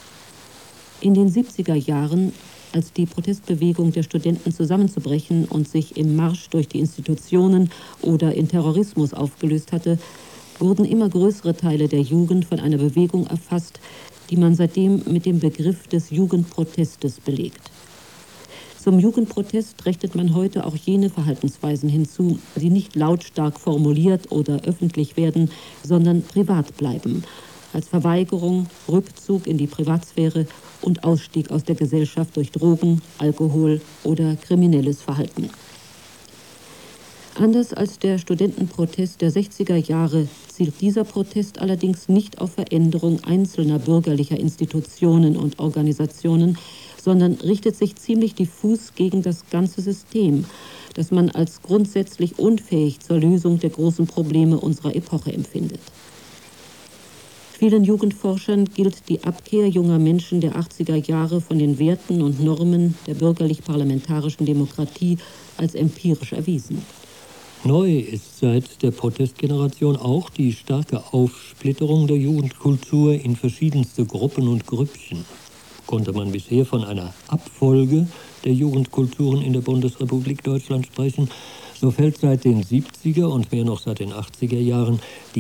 [SPEAKER 2] In den siebziger Jahren, als die Protestbewegung der Studenten zusammenzubrechen und sich im Marsch durch die Institutionen oder in Terrorismus aufgelöst hatte, wurden immer größere Teile der Jugend von einer Bewegung erfasst, die man seitdem mit dem Begriff des Jugendprotestes belegt. Zum Jugendprotest rechnet man heute auch jene Verhaltensweisen hinzu, die nicht lautstark formuliert oder öffentlich werden, sondern privat bleiben, als Verweigerung, Rückzug in die Privatsphäre und Ausstieg aus der Gesellschaft durch Drogen, Alkohol oder kriminelles Verhalten. Anders als der Studentenprotest der sechziger Jahre zielt dieser Protest allerdings nicht auf Veränderung einzelner bürgerlicher Institutionen und Organisationen, sondern richtet sich ziemlich diffus gegen das ganze System, das man als grundsätzlich unfähig zur Lösung der großen Probleme unserer Epoche empfindet. Vielen Jugendforschern gilt die Abkehr junger Menschen der achtziger Jahre von den Werten und Normen der bürgerlich-parlamentarischen Demokratie als empirisch erwiesen.
[SPEAKER 3] Neu ist seit der Protestgeneration auch die starke Aufsplitterung der Jugendkultur in verschiedenste Gruppen und Grüppchen. Konnte man bisher von einer Abfolge der Jugendkulturen in der Bundesrepublik Deutschland sprechen, so fällt seit den siebziger und mehr noch seit den achtziger Jahren die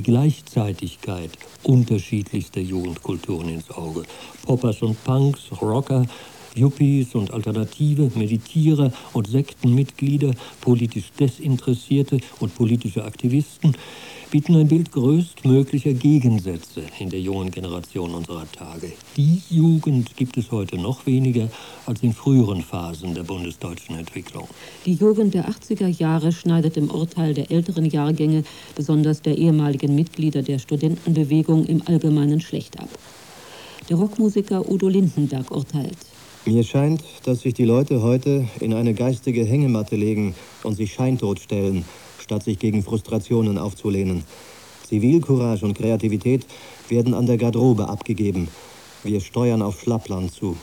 [SPEAKER 3] Gleichzeitigkeit unterschiedlichster Jugendkulturen ins Auge. Poppers und Punks, Rocker, Yuppies und Alternative, Meditierer und Sektenmitglieder, politisch Desinteressierte und politische Aktivisten bieten ein Bild größtmöglicher Gegensätze in der jungen Generation unserer Tage. Die Jugend gibt es heute noch weniger als in früheren Phasen der bundesdeutschen Entwicklung.
[SPEAKER 2] Die Jugend der achtziger Jahre schneidet im Urteil der älteren Jahrgänge, besonders der ehemaligen Mitglieder der Studentenbewegung, im Allgemeinen schlecht ab. Der Rockmusiker Udo Lindenberg urteilt:
[SPEAKER 4] Mir scheint, dass sich die Leute heute in eine geistige Hängematte legen und sich scheintot stellen, statt sich gegen Frustrationen aufzulehnen. Zivilcourage und Kreativität werden an der Garderobe abgegeben. Wir steuern auf Schlappland zu.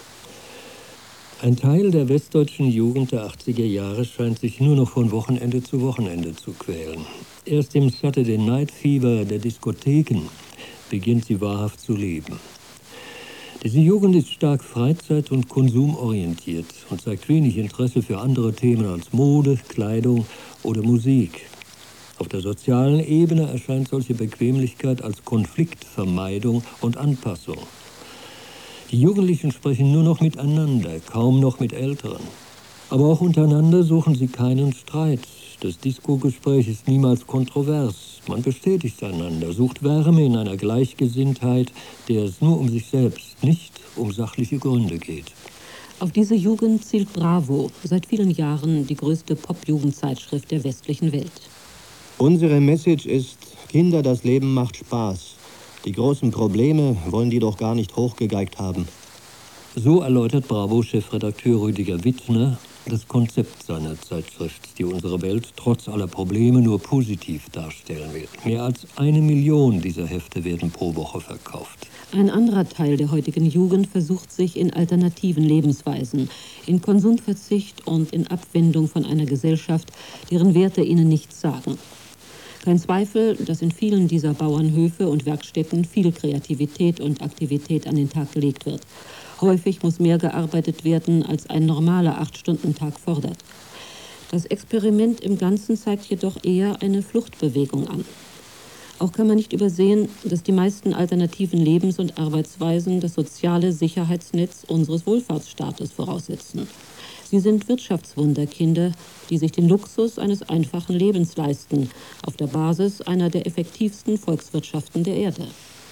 [SPEAKER 3] Ein Teil der westdeutschen Jugend der achtziger Jahre scheint sich nur noch von Wochenende zu Wochenende zu quälen. Erst im Saturday Night Fever der Diskotheken beginnt sie wahrhaft zu leben. Diese Jugend ist stark freizeit- und konsumorientiert und zeigt wenig Interesse für andere Themen als Mode, Kleidung oder Musik. Auf der sozialen Ebene erscheint solche Bequemlichkeit als Konfliktvermeidung und Anpassung. Die Jugendlichen sprechen nur noch miteinander, kaum noch mit Älteren. Aber auch untereinander suchen sie keinen Streit. Das Disco-Gespräch ist niemals kontrovers. Man bestätigt einander, sucht Wärme in einer Gleichgesinntheit, der es nur um sich selbst, nicht um sachliche Gründe geht.
[SPEAKER 2] Auf diese Jugend zielt Bravo, seit vielen Jahren die größte Pop-Jugendzeitschrift der westlichen Welt.
[SPEAKER 4] Unsere Message ist: Kinder, das Leben macht Spaß. Die großen Probleme wollen die doch gar nicht hochgegeigt haben.
[SPEAKER 3] So erläutert Bravo-Chefredakteur Rüdiger Wittner das Konzept seiner Zeitschrift, die unsere Welt trotz aller Probleme nur positiv darstellen wird. Mehr als eine Million dieser Hefte werden pro Woche verkauft.
[SPEAKER 2] Ein anderer Teil der heutigen Jugend versucht sich in alternativen Lebensweisen, in Konsumverzicht und in Abwendung von einer Gesellschaft, deren Werte ihnen nichts sagen. Kein Zweifel, dass in vielen dieser Bauernhöfe und Werkstätten viel Kreativität und Aktivität an den Tag gelegt wird. Häufig muss mehr gearbeitet werden, als ein normaler Acht-Stunden-Tag fordert. Das Experiment im Ganzen zeigt jedoch eher eine Fluchtbewegung an. Auch kann man nicht übersehen, dass die meisten alternativen Lebens- und Arbeitsweisen das soziale Sicherheitsnetz unseres Wohlfahrtsstaates voraussetzen. Sie sind Wirtschaftswunderkinder, die sich den Luxus eines einfachen Lebens leisten, auf der Basis einer der effektivsten Volkswirtschaften der Erde.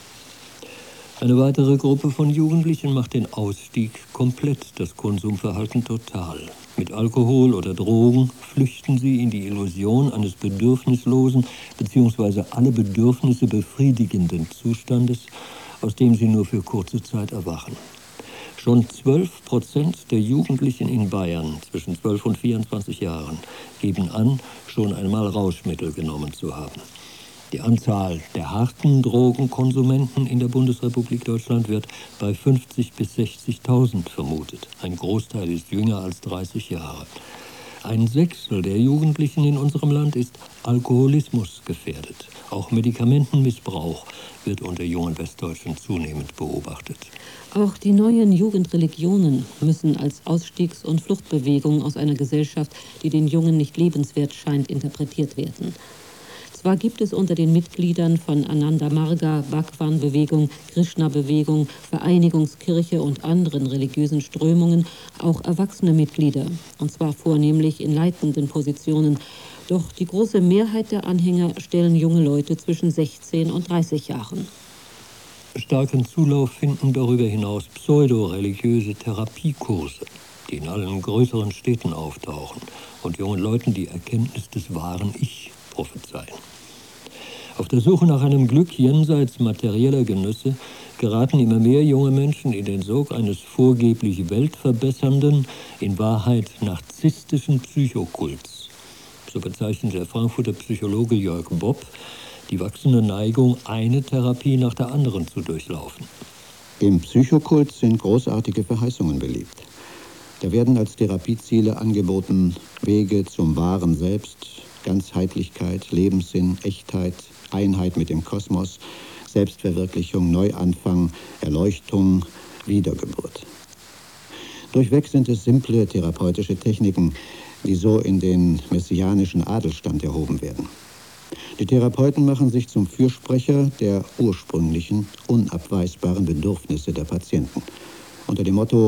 [SPEAKER 3] Eine weitere Gruppe von Jugendlichen macht den Ausstieg komplett, das Konsumverhalten total. Mit Alkohol oder Drogen flüchten sie in die Illusion eines bedürfnislosen bzw. alle Bedürfnisse befriedigenden Zustandes, aus dem sie nur für kurze Zeit erwachen. Schon zwölf Prozent der Jugendlichen in Bayern zwischen zwölf und vierundzwanzig Jahren geben an, schon einmal Rauschmittel genommen zu haben. Die Anzahl der harten Drogenkonsumenten in der Bundesrepublik Deutschland wird bei fünfzigtausend bis sechzigtausend vermutet. Ein Großteil ist jünger als dreißig Jahre. Ein Sechstel der Jugendlichen in unserem Land ist Alkoholismus gefährdet. Auch Medikamentenmissbrauch wird unter jungen Westdeutschen zunehmend beobachtet.
[SPEAKER 2] Auch die neuen Jugendreligionen müssen als Ausstiegs- und Fluchtbewegung aus einer Gesellschaft, die den Jungen nicht lebenswert scheint, interpretiert werden. Zwar gibt es unter den Mitgliedern von Ananda Marga, Bhagwan-Bewegung, Krishna-Bewegung, Vereinigungskirche und anderen religiösen Strömungen auch erwachsene Mitglieder, und zwar vornehmlich in leitenden Positionen. Doch die große Mehrheit der Anhänger stellen junge Leute zwischen sechzehn und dreißig Jahren.
[SPEAKER 3] Starken Zulauf finden darüber hinaus pseudo-religiöse Therapiekurse, die in allen größeren Städten auftauchen und jungen Leuten die Erkenntnis des wahren Ich prophezeien. Auf der Suche nach einem Glück jenseits materieller Genüsse geraten immer mehr junge Menschen in den Sog eines vorgeblich weltverbessernden, in Wahrheit narzisstischen Psychokults. So bezeichnet der Frankfurter Psychologe Jörg Bopp die wachsende Neigung, eine Therapie nach der anderen zu durchlaufen.
[SPEAKER 1] Im Psychokult sind großartige Verheißungen beliebt. Da werden als Therapieziele angeboten Wege zum wahren Selbst, Ganzheitlichkeit, Lebenssinn, Echtheit, Einheit mit dem Kosmos, Selbstverwirklichung, Neuanfang, Erleuchtung, Wiedergeburt. Durchweg sind es simple therapeutische Techniken, die so in den messianischen Adelstand erhoben werden. Die Therapeuten machen sich zum Fürsprecher der ursprünglichen, unabweisbaren Bedürfnisse der Patienten. Unter dem Motto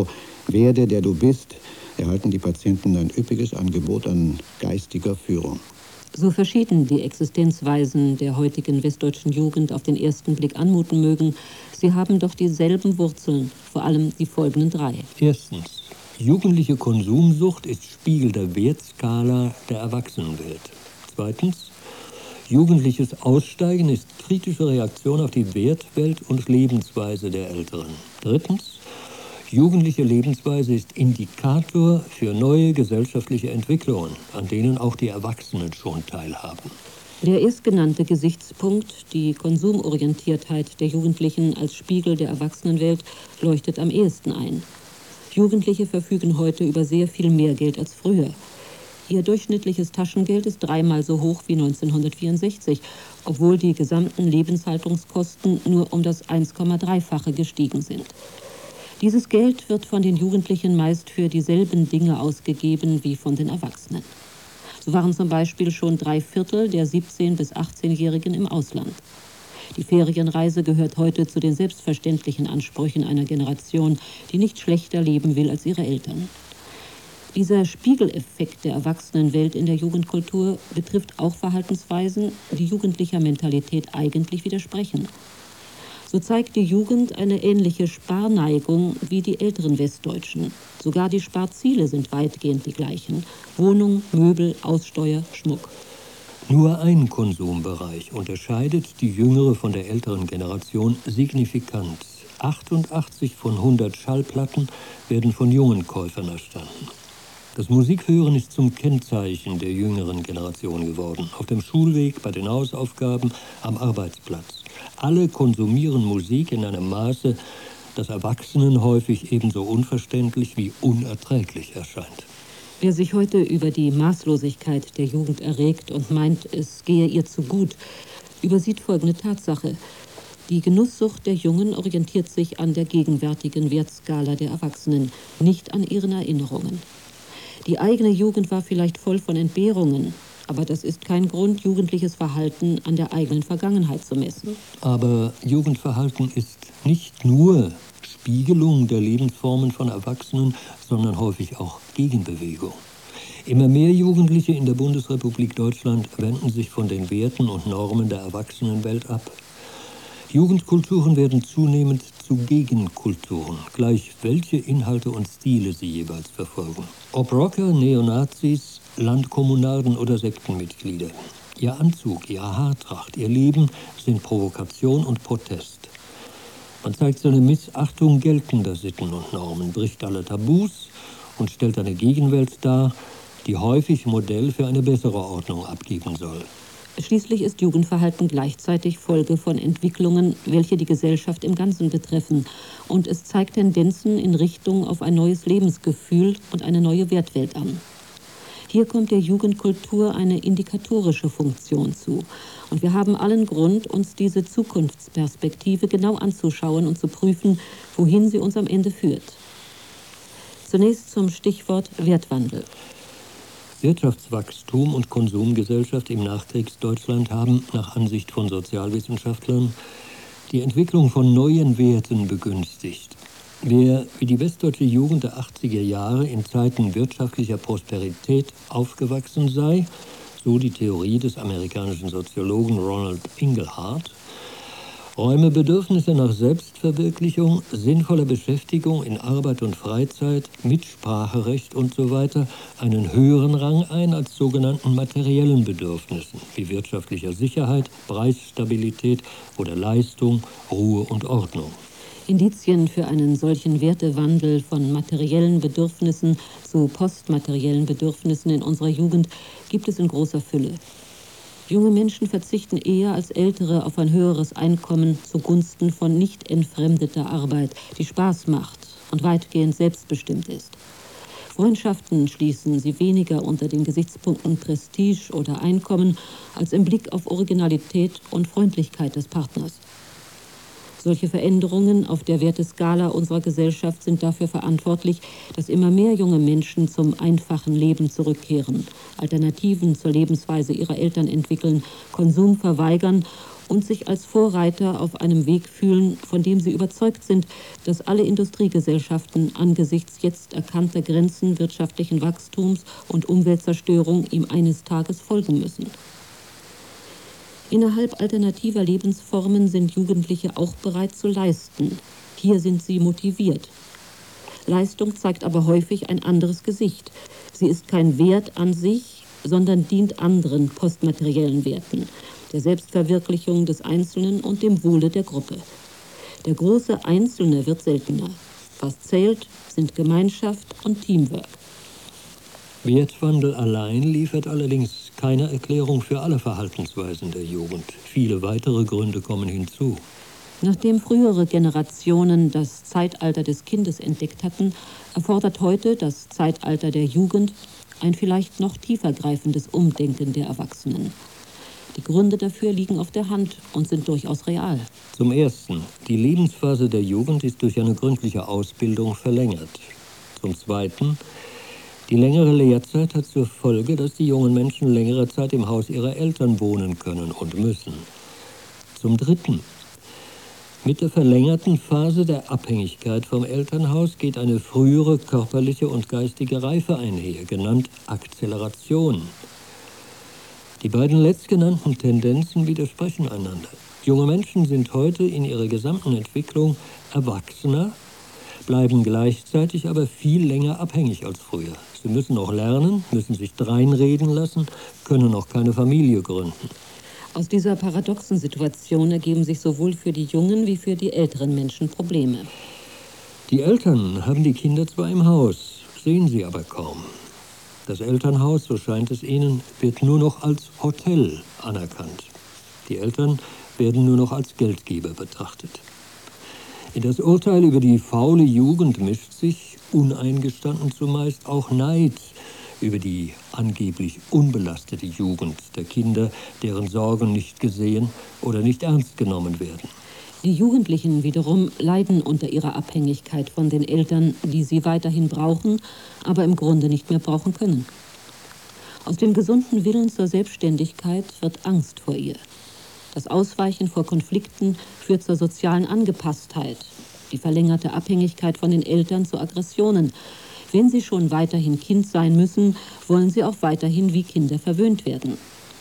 [SPEAKER 1] Werde, der du bist, erhalten die Patienten ein üppiges Angebot an geistiger Führung.
[SPEAKER 2] So verschieden die Existenzweisen der heutigen westdeutschen Jugend auf den ersten Blick anmuten mögen, sie haben doch dieselben Wurzeln, vor allem die folgenden drei.
[SPEAKER 3] Erstens. Jugendliche Konsumsucht ist Spiegel der Wertskala der Erwachsenenwelt. Zweitens. Jugendliches Aussteigen ist kritische Reaktion auf die Wertwelt und Lebensweise der Älteren. Drittens. Jugendliche Lebensweise ist Indikator für neue gesellschaftliche Entwicklungen, an denen auch die Erwachsenen schon teilhaben.
[SPEAKER 2] Der erstgenannte Gesichtspunkt, die Konsumorientiertheit der Jugendlichen als Spiegel der Erwachsenenwelt, leuchtet am ehesten ein. Jugendliche verfügen heute über sehr viel mehr Geld als früher. Ihr durchschnittliches Taschengeld ist dreimal so hoch wie neunzehnhundertvierundsechzig, obwohl die gesamten Lebenshaltungskosten nur um das eins Komma drei-fache gestiegen sind. Dieses Geld wird von den Jugendlichen meist für dieselben Dinge ausgegeben wie von den Erwachsenen. So waren zum Beispiel schon drei Viertel der siebzehn- bis achtzehnjährigen im Ausland. Die Ferienreise gehört heute zu den selbstverständlichen Ansprüchen einer Generation, die nicht schlechter leben will als ihre Eltern. Dieser Spiegeleffekt der Erwachsenenwelt in der Jugendkultur betrifft auch Verhaltensweisen, die jugendlicher Mentalität eigentlich widersprechen. So zeigt die Jugend eine ähnliche Sparneigung wie die älteren Westdeutschen. Sogar die Sparziele sind weitgehend die gleichen: Wohnung, Möbel, Aussteuer, Schmuck.
[SPEAKER 3] Nur ein Konsumbereich unterscheidet die jüngere von der älteren Generation signifikant. achtundachtzig von hundert Schallplatten werden von jungen Käufern erstanden. Das Musikhören ist zum Kennzeichen der jüngeren Generation geworden. Auf dem Schulweg, bei den Hausaufgaben, am Arbeitsplatz. Alle konsumieren Musik in einem Maße, das Erwachsenen häufig ebenso unverständlich wie unerträglich erscheint.
[SPEAKER 2] Wer sich heute über die Maßlosigkeit der Jugend erregt und meint, es gehe ihr zu gut, übersieht folgende Tatsache. Die Genusssucht der Jungen orientiert sich an der gegenwärtigen Wertskala der Erwachsenen, nicht an ihren Erinnerungen. Die eigene Jugend war vielleicht voll von Entbehrungen, aber das ist kein Grund, jugendliches Verhalten an der eigenen Vergangenheit zu messen.
[SPEAKER 3] Aber Jugendverhalten ist nicht nur Spiegelung der Lebensformen von Erwachsenen, sondern häufig auch Gegenbewegung. Immer mehr Jugendliche in der Bundesrepublik Deutschland wenden sich von den Werten und Normen der Erwachsenenwelt ab. Jugendkulturen werden zunehmend zu Gegenkulturen, gleich welche Inhalte und Stile sie jeweils verfolgen. Ob Rocker, Neonazis, Landkommunarden oder Sektenmitglieder. Ihr Anzug, ihre Haartracht, ihr Leben sind Provokation und Protest. Man zeigt seine Missachtung geltender Sitten und Normen, bricht alle Tabus und stellt eine Gegenwelt dar, die häufig Modell für eine bessere Ordnung abgeben soll.
[SPEAKER 2] Schließlich ist Jugendverhalten gleichzeitig Folge von Entwicklungen, welche die Gesellschaft im Ganzen betreffen. Und es zeigt Tendenzen in Richtung auf ein neues Lebensgefühl und eine neue Wertwelt an. Hier kommt der Jugendkultur eine indikatorische Funktion zu. Und wir haben allen Grund, uns diese Zukunftsperspektive genau anzuschauen und zu prüfen, wohin sie uns am Ende führt. Zunächst zum Stichwort Wertwandel.
[SPEAKER 3] Wirtschaftswachstum und Konsumgesellschaft im Nachkriegsdeutschland haben, nach Ansicht von Sozialwissenschaftlern, die Entwicklung von neuen Werten begünstigt. Wer wie die westdeutsche Jugend der achtziger Jahre in Zeiten wirtschaftlicher Prosperität aufgewachsen sei, so die Theorie des amerikanischen Soziologen Ronald Inglehart, räume Bedürfnisse nach Selbstverwirklichung, sinnvoller Beschäftigung in Arbeit und Freizeit, Mitspracherecht usw. einen höheren Rang ein als sogenannten materiellen Bedürfnissen wie wirtschaftlicher Sicherheit, Preisstabilität oder Leistung, Ruhe und Ordnung.
[SPEAKER 2] Indizien für einen solchen Wertewandel von materiellen Bedürfnissen zu postmateriellen Bedürfnissen in unserer Jugend gibt es in großer Fülle. Junge Menschen verzichten eher als Ältere auf ein höheres Einkommen zugunsten von nicht entfremdeter Arbeit, die Spaß macht und weitgehend selbstbestimmt ist. Freundschaften schließen sie weniger unter den Gesichtspunkten Prestige oder Einkommen als im Blick auf Originalität und Freundlichkeit des Partners. Solche Veränderungen auf der Werteskala unserer Gesellschaft sind dafür verantwortlich, dass immer mehr junge Menschen zum einfachen Leben zurückkehren, Alternativen zur Lebensweise ihrer Eltern entwickeln, Konsum verweigern und sich als Vorreiter auf einem Weg fühlen, von dem sie überzeugt sind, dass alle Industriegesellschaften angesichts jetzt erkannter Grenzen wirtschaftlichen Wachstums und Umweltzerstörung ihm eines Tages folgen müssen. Innerhalb alternativer Lebensformen sind Jugendliche auch bereit zu leisten. Hier sind sie motiviert. Leistung zeigt aber häufig ein anderes Gesicht. Sie ist kein Wert an sich, sondern dient anderen postmateriellen Werten, der Selbstverwirklichung des Einzelnen und dem Wohle der Gruppe. Der große Einzelne wird seltener. Was zählt, sind Gemeinschaft und Teamwork.
[SPEAKER 3] Wertwandel allein liefert allerdings keine Erklärung für alle Verhaltensweisen der Jugend. Viele weitere Gründe kommen hinzu.
[SPEAKER 2] Nachdem frühere Generationen das Zeitalter des Kindes entdeckt hatten, erfordert heute das Zeitalter der Jugend ein vielleicht noch tiefergreifendes Umdenken der Erwachsenen. Die Gründe dafür liegen auf der Hand und sind durchaus real.
[SPEAKER 3] Zum Ersten, die Lebensphase der Jugend ist durch eine gründliche Ausbildung verlängert. Zum Zweiten, die längere Lehrzeit hat zur Folge, dass die jungen Menschen längere Zeit im Haus ihrer Eltern wohnen können und müssen. Zum Dritten, mit der verlängerten Phase der Abhängigkeit vom Elternhaus geht eine frühere körperliche und geistige Reife einher, genannt Akzeleration. Die beiden letztgenannten Tendenzen widersprechen einander. Junge Menschen sind heute in ihrer gesamten Entwicklung erwachsener, bleiben gleichzeitig aber viel länger abhängig als früher. Sie müssen auch lernen, müssen sich dreinreden lassen, können auch keine Familie gründen.
[SPEAKER 2] Aus dieser paradoxen Situation ergeben sich sowohl für die jungen wie für die älteren Menschen Probleme.
[SPEAKER 3] Die Eltern haben die Kinder zwar im Haus, sehen sie aber kaum. Das Elternhaus, so scheint es ihnen, wird nur noch als Hotel anerkannt. Die Eltern werden nur noch als Geldgeber betrachtet. In das Urteil über die faule Jugend mischt sich, uneingestanden zumeist, auch Neid über die angeblich unbelastete Jugend der Kinder, deren Sorgen nicht gesehen oder nicht ernst genommen werden.
[SPEAKER 2] Die Jugendlichen wiederum leiden unter ihrer Abhängigkeit von den Eltern, die sie weiterhin brauchen, aber im Grunde nicht mehr brauchen können. Aus dem gesunden Willen zur Selbstständigkeit wird Angst vor ihr. Das Ausweichen vor Konflikten führt zur sozialen Angepasstheit, die verlängerte Abhängigkeit von den Eltern zu Aggressionen. Wenn sie schon weiterhin Kind sein müssen, wollen sie auch weiterhin wie Kinder verwöhnt werden.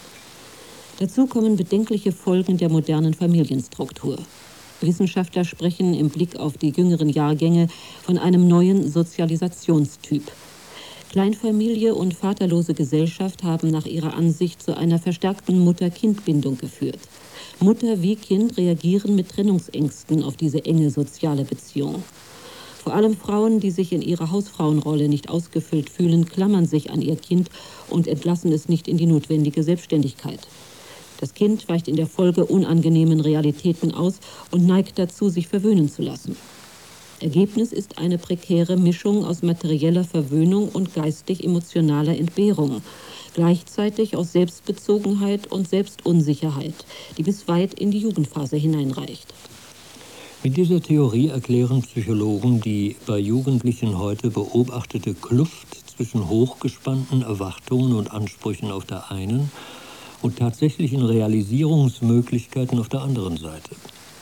[SPEAKER 2] Dazu kommen bedenkliche Folgen der modernen Familienstruktur. Wissenschaftler sprechen im Blick auf die jüngeren Jahrgänge von einem neuen Sozialisationstyp. Kleinfamilie und vaterlose Gesellschaft haben nach ihrer Ansicht zu einer verstärkten Mutter-Kind-Bindung geführt. Mutter wie Kind reagieren mit Trennungsängsten auf diese enge soziale Beziehung. Vor allem Frauen, die sich in ihrer Hausfrauenrolle nicht ausgefüllt fühlen, klammern sich an ihr Kind und entlassen es nicht in die notwendige Selbstständigkeit. Das Kind weicht in der Folge unangenehmen Realitäten aus und neigt dazu, sich verwöhnen zu lassen. Ergebnis ist eine prekäre Mischung aus materieller Verwöhnung und geistig-emotionaler Entbehrung, gleichzeitig aus Selbstbezogenheit und Selbstunsicherheit, die bis weit in die Jugendphase hineinreicht.
[SPEAKER 3] Mit dieser Theorie erklären Psychologen die bei Jugendlichen heute beobachtete Kluft zwischen hochgespannten Erwartungen und Ansprüchen auf der einen und tatsächlichen Realisierungsmöglichkeiten auf der anderen Seite.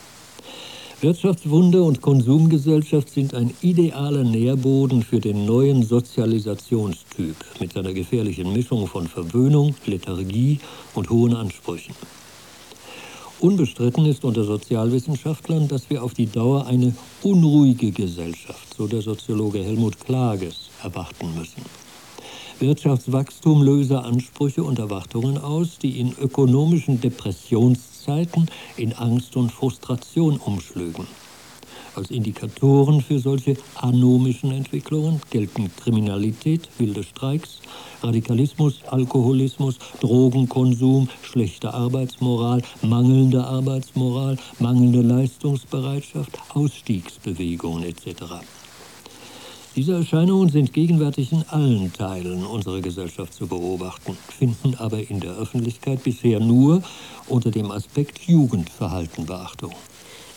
[SPEAKER 3] Wirtschaftswunder und Konsumgesellschaft sind ein idealer Nährboden für den neuen Sozialisationstyp mit seiner gefährlichen Mischung von Verwöhnung, Lethargie und hohen Ansprüchen. Unbestritten ist unter Sozialwissenschaftlern, dass wir auf die Dauer eine unruhige Gesellschaft, so der Soziologe Helmut Klages, erwarten müssen. Wirtschaftswachstum löse Ansprüche und Erwartungen aus, die in ökonomischen Depressionszeiten in Angst und Frustration umschlügen. Als Indikatoren für solche anomischen Entwicklungen gelten Kriminalität, wilde Streiks, Radikalismus, Alkoholismus, Drogenkonsum, schlechte Arbeitsmoral, mangelnde Arbeitsmoral, mangelnde Leistungsbereitschaft, Ausstiegsbewegungen et cetera. Diese Erscheinungen sind gegenwärtig in allen Teilen unserer Gesellschaft zu beobachten, finden aber in der Öffentlichkeit bisher nur unter dem Aspekt Jugendverhalten Beachtung.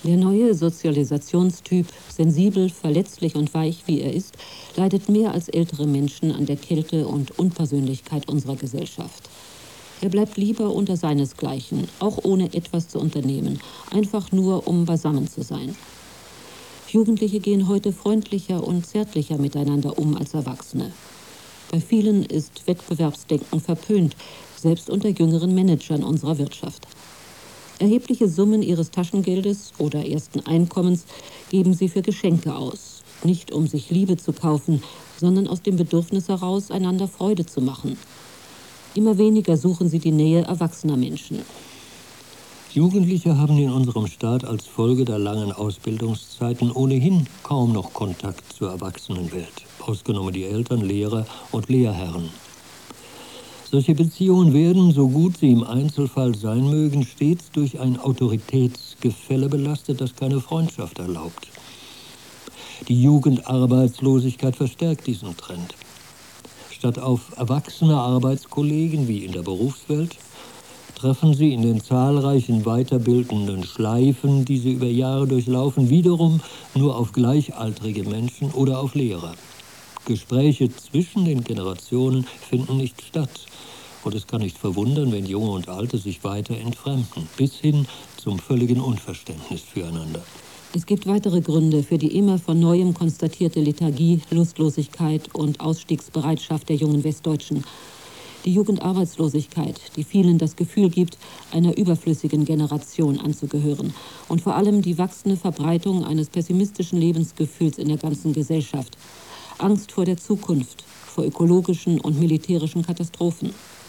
[SPEAKER 2] Der neue Sozialisationstyp, sensibel, verletzlich und weich wie er ist, leidet mehr als ältere Menschen an der Kälte und Unpersönlichkeit unserer Gesellschaft. Er bleibt lieber unter seinesgleichen, auch ohne etwas zu unternehmen, einfach nur, um beisammen zu sein. Jugendliche gehen heute freundlicher und zärtlicher miteinander um als Erwachsene. Bei vielen ist Wettbewerbsdenken verpönt, selbst unter jüngeren Managern unserer Wirtschaft. Erhebliche Summen ihres Taschengeldes oder ersten Einkommens geben sie für Geschenke aus. Nicht um sich Liebe zu kaufen, sondern aus dem Bedürfnis heraus, einander Freude zu machen. Immer weniger suchen sie die Nähe erwachsener Menschen.
[SPEAKER 3] Jugendliche haben in unserem Staat als Folge der langen Ausbildungszeiten ohnehin kaum noch Kontakt zur Erwachsenenwelt, ausgenommen die Eltern, Lehrer und Lehrherren. Solche Beziehungen werden, so gut sie im Einzelfall sein mögen, stets durch ein Autoritätsgefälle belastet, das keine Freundschaft erlaubt. Die Jugendarbeitslosigkeit verstärkt diesen Trend. Statt auf erwachsene Arbeitskollegen wie in der Berufswelt treffen sie in den zahlreichen weiterbildenden Schleifen, die sie über Jahre durchlaufen, wiederum nur auf gleichaltrige Menschen oder auf Lehrer. Gespräche zwischen den Generationen finden nicht statt. Und es kann nicht verwundern, wenn Junge und Alte sich weiter entfremden, bis hin zum völligen Unverständnis füreinander.
[SPEAKER 2] Es gibt weitere Gründe für die immer von Neuem konstatierte Lethargie, Lustlosigkeit und Ausstiegsbereitschaft der jungen Westdeutschen. Die Jugendarbeitslosigkeit, die vielen das Gefühl gibt, einer überflüssigen Generation anzugehören. Und vor allem die wachsende Verbreitung eines pessimistischen Lebensgefühls in der ganzen Gesellschaft. Angst vor der Zukunft, vor ökologischen und militärischen Katastrophen.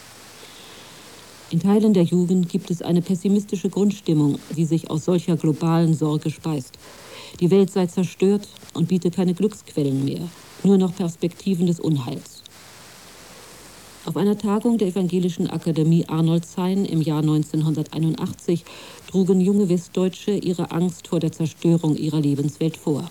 [SPEAKER 2] In Teilen der Jugend gibt es eine pessimistische Grundstimmung, die sich aus solcher globalen Sorge speist. Die Welt sei zerstört und biete keine Glücksquellen mehr, nur noch Perspektiven des Unheils. Auf einer Tagung der Evangelischen Akademie Arnoldshain im Jahr neunzehnhunderteinundachtzig trugen junge Westdeutsche ihre Angst vor der Zerstörung ihrer Lebenswelt vor.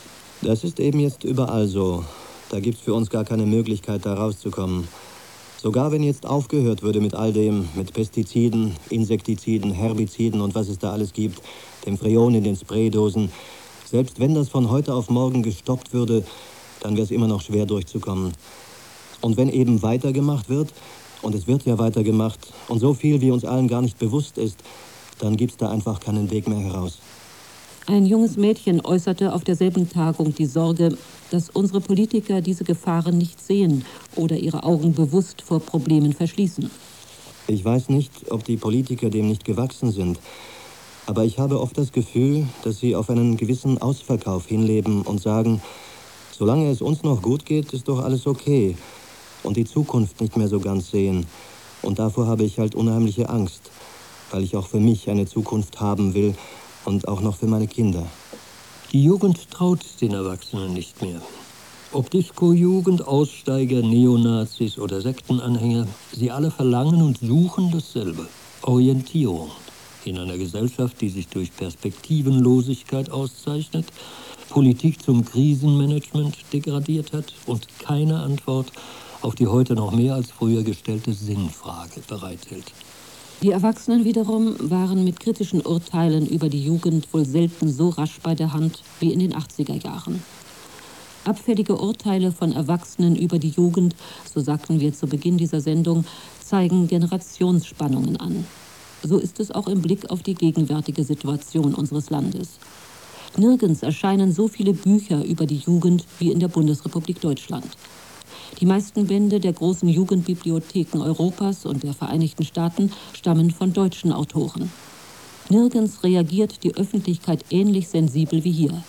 [SPEAKER 4] Das ist eben jetzt überall so. Da gibt's für uns gar keine Möglichkeit, da rauszukommen. Sogar wenn jetzt aufgehört würde mit all dem, mit Pestiziden, Insektiziden, Herbiziden und was es da alles gibt, dem Freon in den Spraydosen, selbst wenn das von heute auf morgen gestoppt würde, dann wäre es immer noch schwer durchzukommen. Und wenn eben weitergemacht wird, und es wird ja weitergemacht, und so viel wie uns allen gar nicht bewusst ist, dann gibt's da einfach keinen Weg mehr heraus.
[SPEAKER 2] Ein junges Mädchen äußerte auf derselben Tagung die Sorge, dass unsere Politiker diese Gefahren nicht sehen oder ihre Augen bewusst vor Problemen verschließen.
[SPEAKER 4] Ich weiß nicht, ob die Politiker dem nicht gewachsen sind, aber ich habe oft das Gefühl, dass sie auf einen gewissen Ausverkauf hinleben und sagen, solange es uns noch gut geht, ist doch alles okay, und die Zukunft nicht mehr so ganz sehen. Und davor habe ich halt unheimliche Angst, weil ich auch für mich eine Zukunft haben will, und auch noch für meine Kinder.
[SPEAKER 3] Die Jugend traut den Erwachsenen nicht mehr. Ob Disco-Jugend, Aussteiger, Neonazis oder Sektenanhänger, sie alle verlangen und suchen dasselbe: Orientierung. In einer Gesellschaft, die sich durch Perspektivenlosigkeit auszeichnet, Politik zum Krisenmanagement degradiert hat und keine Antwort auf die heute noch mehr als früher gestellte Sinnfrage bereithält.
[SPEAKER 2] Die Erwachsenen wiederum waren mit kritischen Urteilen über die Jugend wohl selten so rasch bei der Hand wie in den achtziger Jahren. Abfällige Urteile von Erwachsenen über die Jugend, so sagten wir zu Beginn dieser Sendung, zeigen Generationsspannungen an. So ist es auch im Blick auf die gegenwärtige Situation unseres Landes. Nirgends erscheinen so viele Bücher über die Jugend wie in der Bundesrepublik Deutschland. Die meisten Bände der großen Jugendbibliotheken Europas und der Vereinigten Staaten stammen von deutschen Autoren. Nirgends reagiert die Öffentlichkeit ähnlich sensibel wie hier.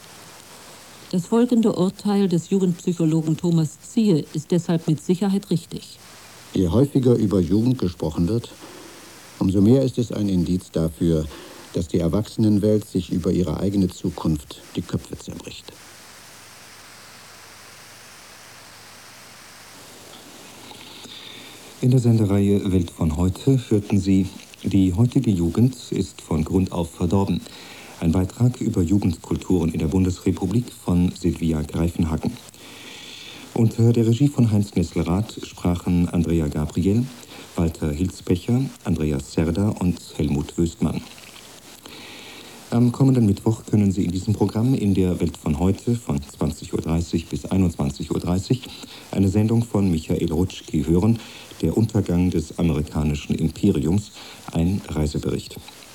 [SPEAKER 2] Das folgende Urteil des Jugendpsychologen Thomas Ziehe ist deshalb mit Sicherheit richtig.
[SPEAKER 1] Je häufiger über Jugend gesprochen wird, umso mehr ist es ein Indiz dafür, dass die Erwachsenenwelt sich über ihre eigene Zukunft die Köpfe zerbricht.
[SPEAKER 5] In der Sendereihe Welt von heute hörten Sie Die heutige Jugend ist von Grund auf verdorben. Ein Beitrag über Jugendkulturen in der Bundesrepublik von Silvia Greifenhagen. Unter der Regie von Heinz Nesselrath sprachen Andrea Gabriel, Walter Hilsbecher, Andreas Zerda und Helmut Wöstmann. Am kommenden Mittwoch können Sie in diesem Programm in der Welt von heute von zwanzig Uhr dreißig bis einundzwanzig Uhr dreißig eine Sendung von Michael Rutschki hören, Der Untergang des amerikanischen Imperiums, ein Reisebericht.